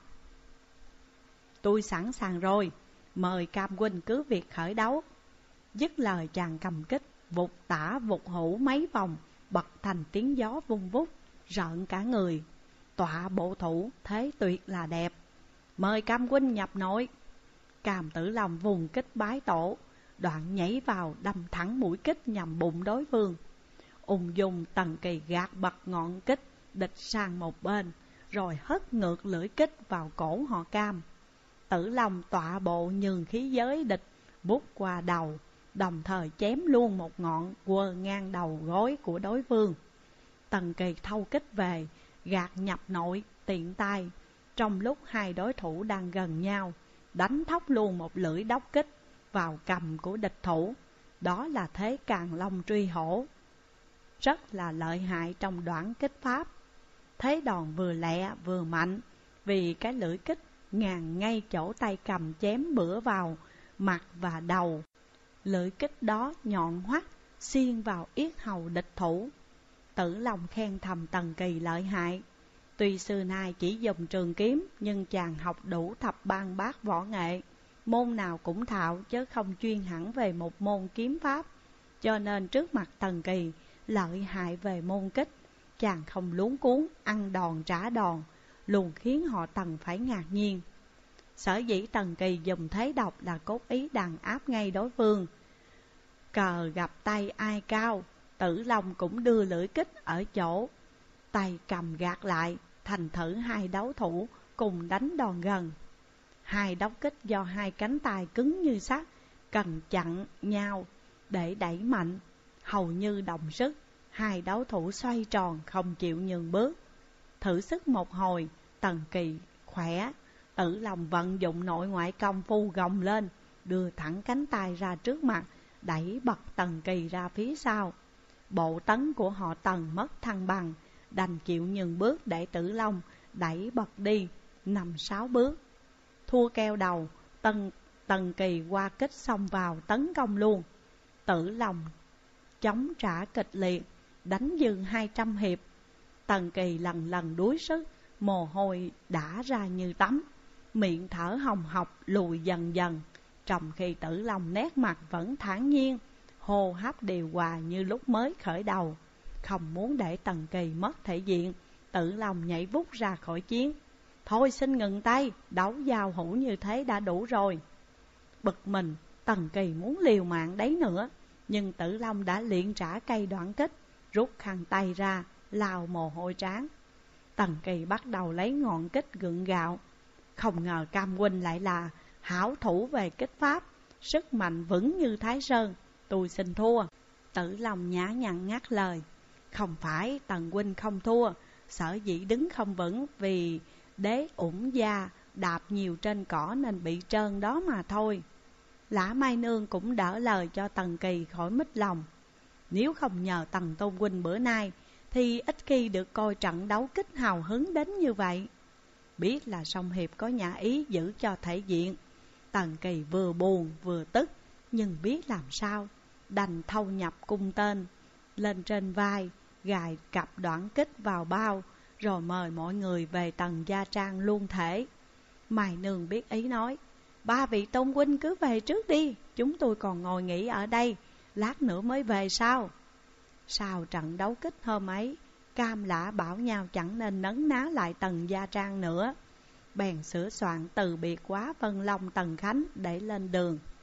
S1: tôi sẵn sàng rồi, mời Cam huynh cứ việc khởi đấu. Dứt lời chàng cầm kích, vụt tả vụt hữu mấy vòng, bật thành tiếng gió vung vút, rợn cả người. Tọa bộ thủ thế tuyệt là đẹp, mời Cam huynh nhập nội. Cam Tử Long vùng kích bái tổ, đoạn nhảy vào đâm thẳng mũi kích nhằm bụng đối phương. Ung dung Tần Kỳ gạt bật ngọn kích địch sang một bên, rồi hất ngược lưỡi kích vào cổ họ Cam. Tử Long tọa bộ nhường khí giới địch, bút qua đầu, đồng thời chém luôn một ngọn quơ ngang đầu gối của đối phương. Tần Kỳ thâu kích về, gạt nhập nội tiện tay. Trong lúc hai đối thủ đang gần nhau, đánh thóc luôn một lưỡi đốc kích vào cầm của địch thủ. Đó là thế Càn Long truy hổ, rất là lợi hại trong đoạn kích pháp. Thế đòn vừa lẹ vừa mạnh, vì cái lưỡi kích ngàn ngay chỗ tay cầm chém bữa vào mặt và đầu. Lưỡi kích đó nhọn hoắt, xiên vào yết hầu địch thủ. Tử Long khen thầm Tần Kỳ lợi hại. Tuy xưa nay chỉ dùng trường kiếm, nhưng chàng học đủ thập bang bát võ nghệ, môn nào cũng thạo chứ không chuyên hẳn về một môn kiếm pháp. Cho nên trước mặt Tần Kỳ lợi hại về môn kích, chàng không luống cuống ăn đòn trả đòn, luôn khiến họ Tần phải ngạc nhiên. Sở dĩ Tần Kỳ dùng thế độc là cốt ý đàn áp ngay đối phương. Cờ gặp tay ai cao, Tử Long cũng đưa lưỡi kích ở chỗ tay cầm gạt lại, thành thử hai đấu thủ cùng đánh đòn gần. Hai đốc kích do hai cánh tay cứng như sắt, cần chặn nhau để đẩy mạnh, hầu như đồng sức. Hai đấu thủ xoay tròn không chịu nhường bước. Thử sức một hồi, Tần Kỳ khỏe, Tử Long vận dụng nội ngoại công phu gồng lên, đưa thẳng cánh tay ra trước mặt, đẩy bật Tần Kỳ ra phía sau. Bộ tấn của họ Tần mất thăng bằng, đành chịu nhường bước để Tử Long đẩy bật đi năm sáu bước. Thua keo đầu, Tần, Tần Kỳ qua kích xông vào tấn công luôn. Tử Long chống trả kịch liệt, đánh dư hai trăm hiệp. Tần Kỳ lần lần đuối sức, mồ hôi đã ra như tắm, miệng thở hồng hộc lùi dần dần, trong khi Tử Long nét mặt vẫn thản nhiên, hô hấp điều hòa như lúc mới khởi đầu. Không muốn để Tần Kỳ mất thể diện, Tử Long nhảy vút ra khỏi chiến. Thôi xin ngừng tay, đấu giao hữu như thế đã đủ rồi. Bực mình, Tần Kỳ muốn liều mạng đấy nữa, nhưng Tử Long đã liền trả cây đoạn kích, rút khăn tay ra, lao mồ hôi trán. Tần Kỳ bắt đầu lấy ngọn kích gượng gạo. Không ngờ Cam huynh lại là hảo thủ về kích pháp, sức mạnh vững như Thái Sơn. Tôi xin thua. Tử Long nhã nhặn ngắt lời: không phải Tần huynh không thua, sở dĩ đứng không vững vì đế ủng gia đạp nhiều trên cỏ nên bị trơn đó mà thôi. Lã Mai Nương cũng đỡ lời cho Tần Kỳ khỏi mít lòng. Nếu không nhờ Tần Tôn huynh bữa nay thì ít khi được coi trận đấu kích hào hứng đến như vậy. Biết là song hiệp có nhã ý giữ cho thể diện, Tần Kỳ vừa buồn vừa tức, nhưng biết làm sao, đành thâu nhập cung tên lên trên vai, gài cặp đoạn kích vào bao, rồi mời mọi người về Tần gia trang luôn thể. Mai Nương biết ý nói: ba vị tôn huynh cứ về trước đi, chúng tôi còn ngồi nghỉ ở đây, lát nữa mới về sau. Sau trận đấu kích hôm ấy, Cam Lã bảo nhau chẳng nên nấn ná lại Tần gia trang nữa, bèn sửa soạn từ biệt quá Vân Long Tần Khánh để lên đường.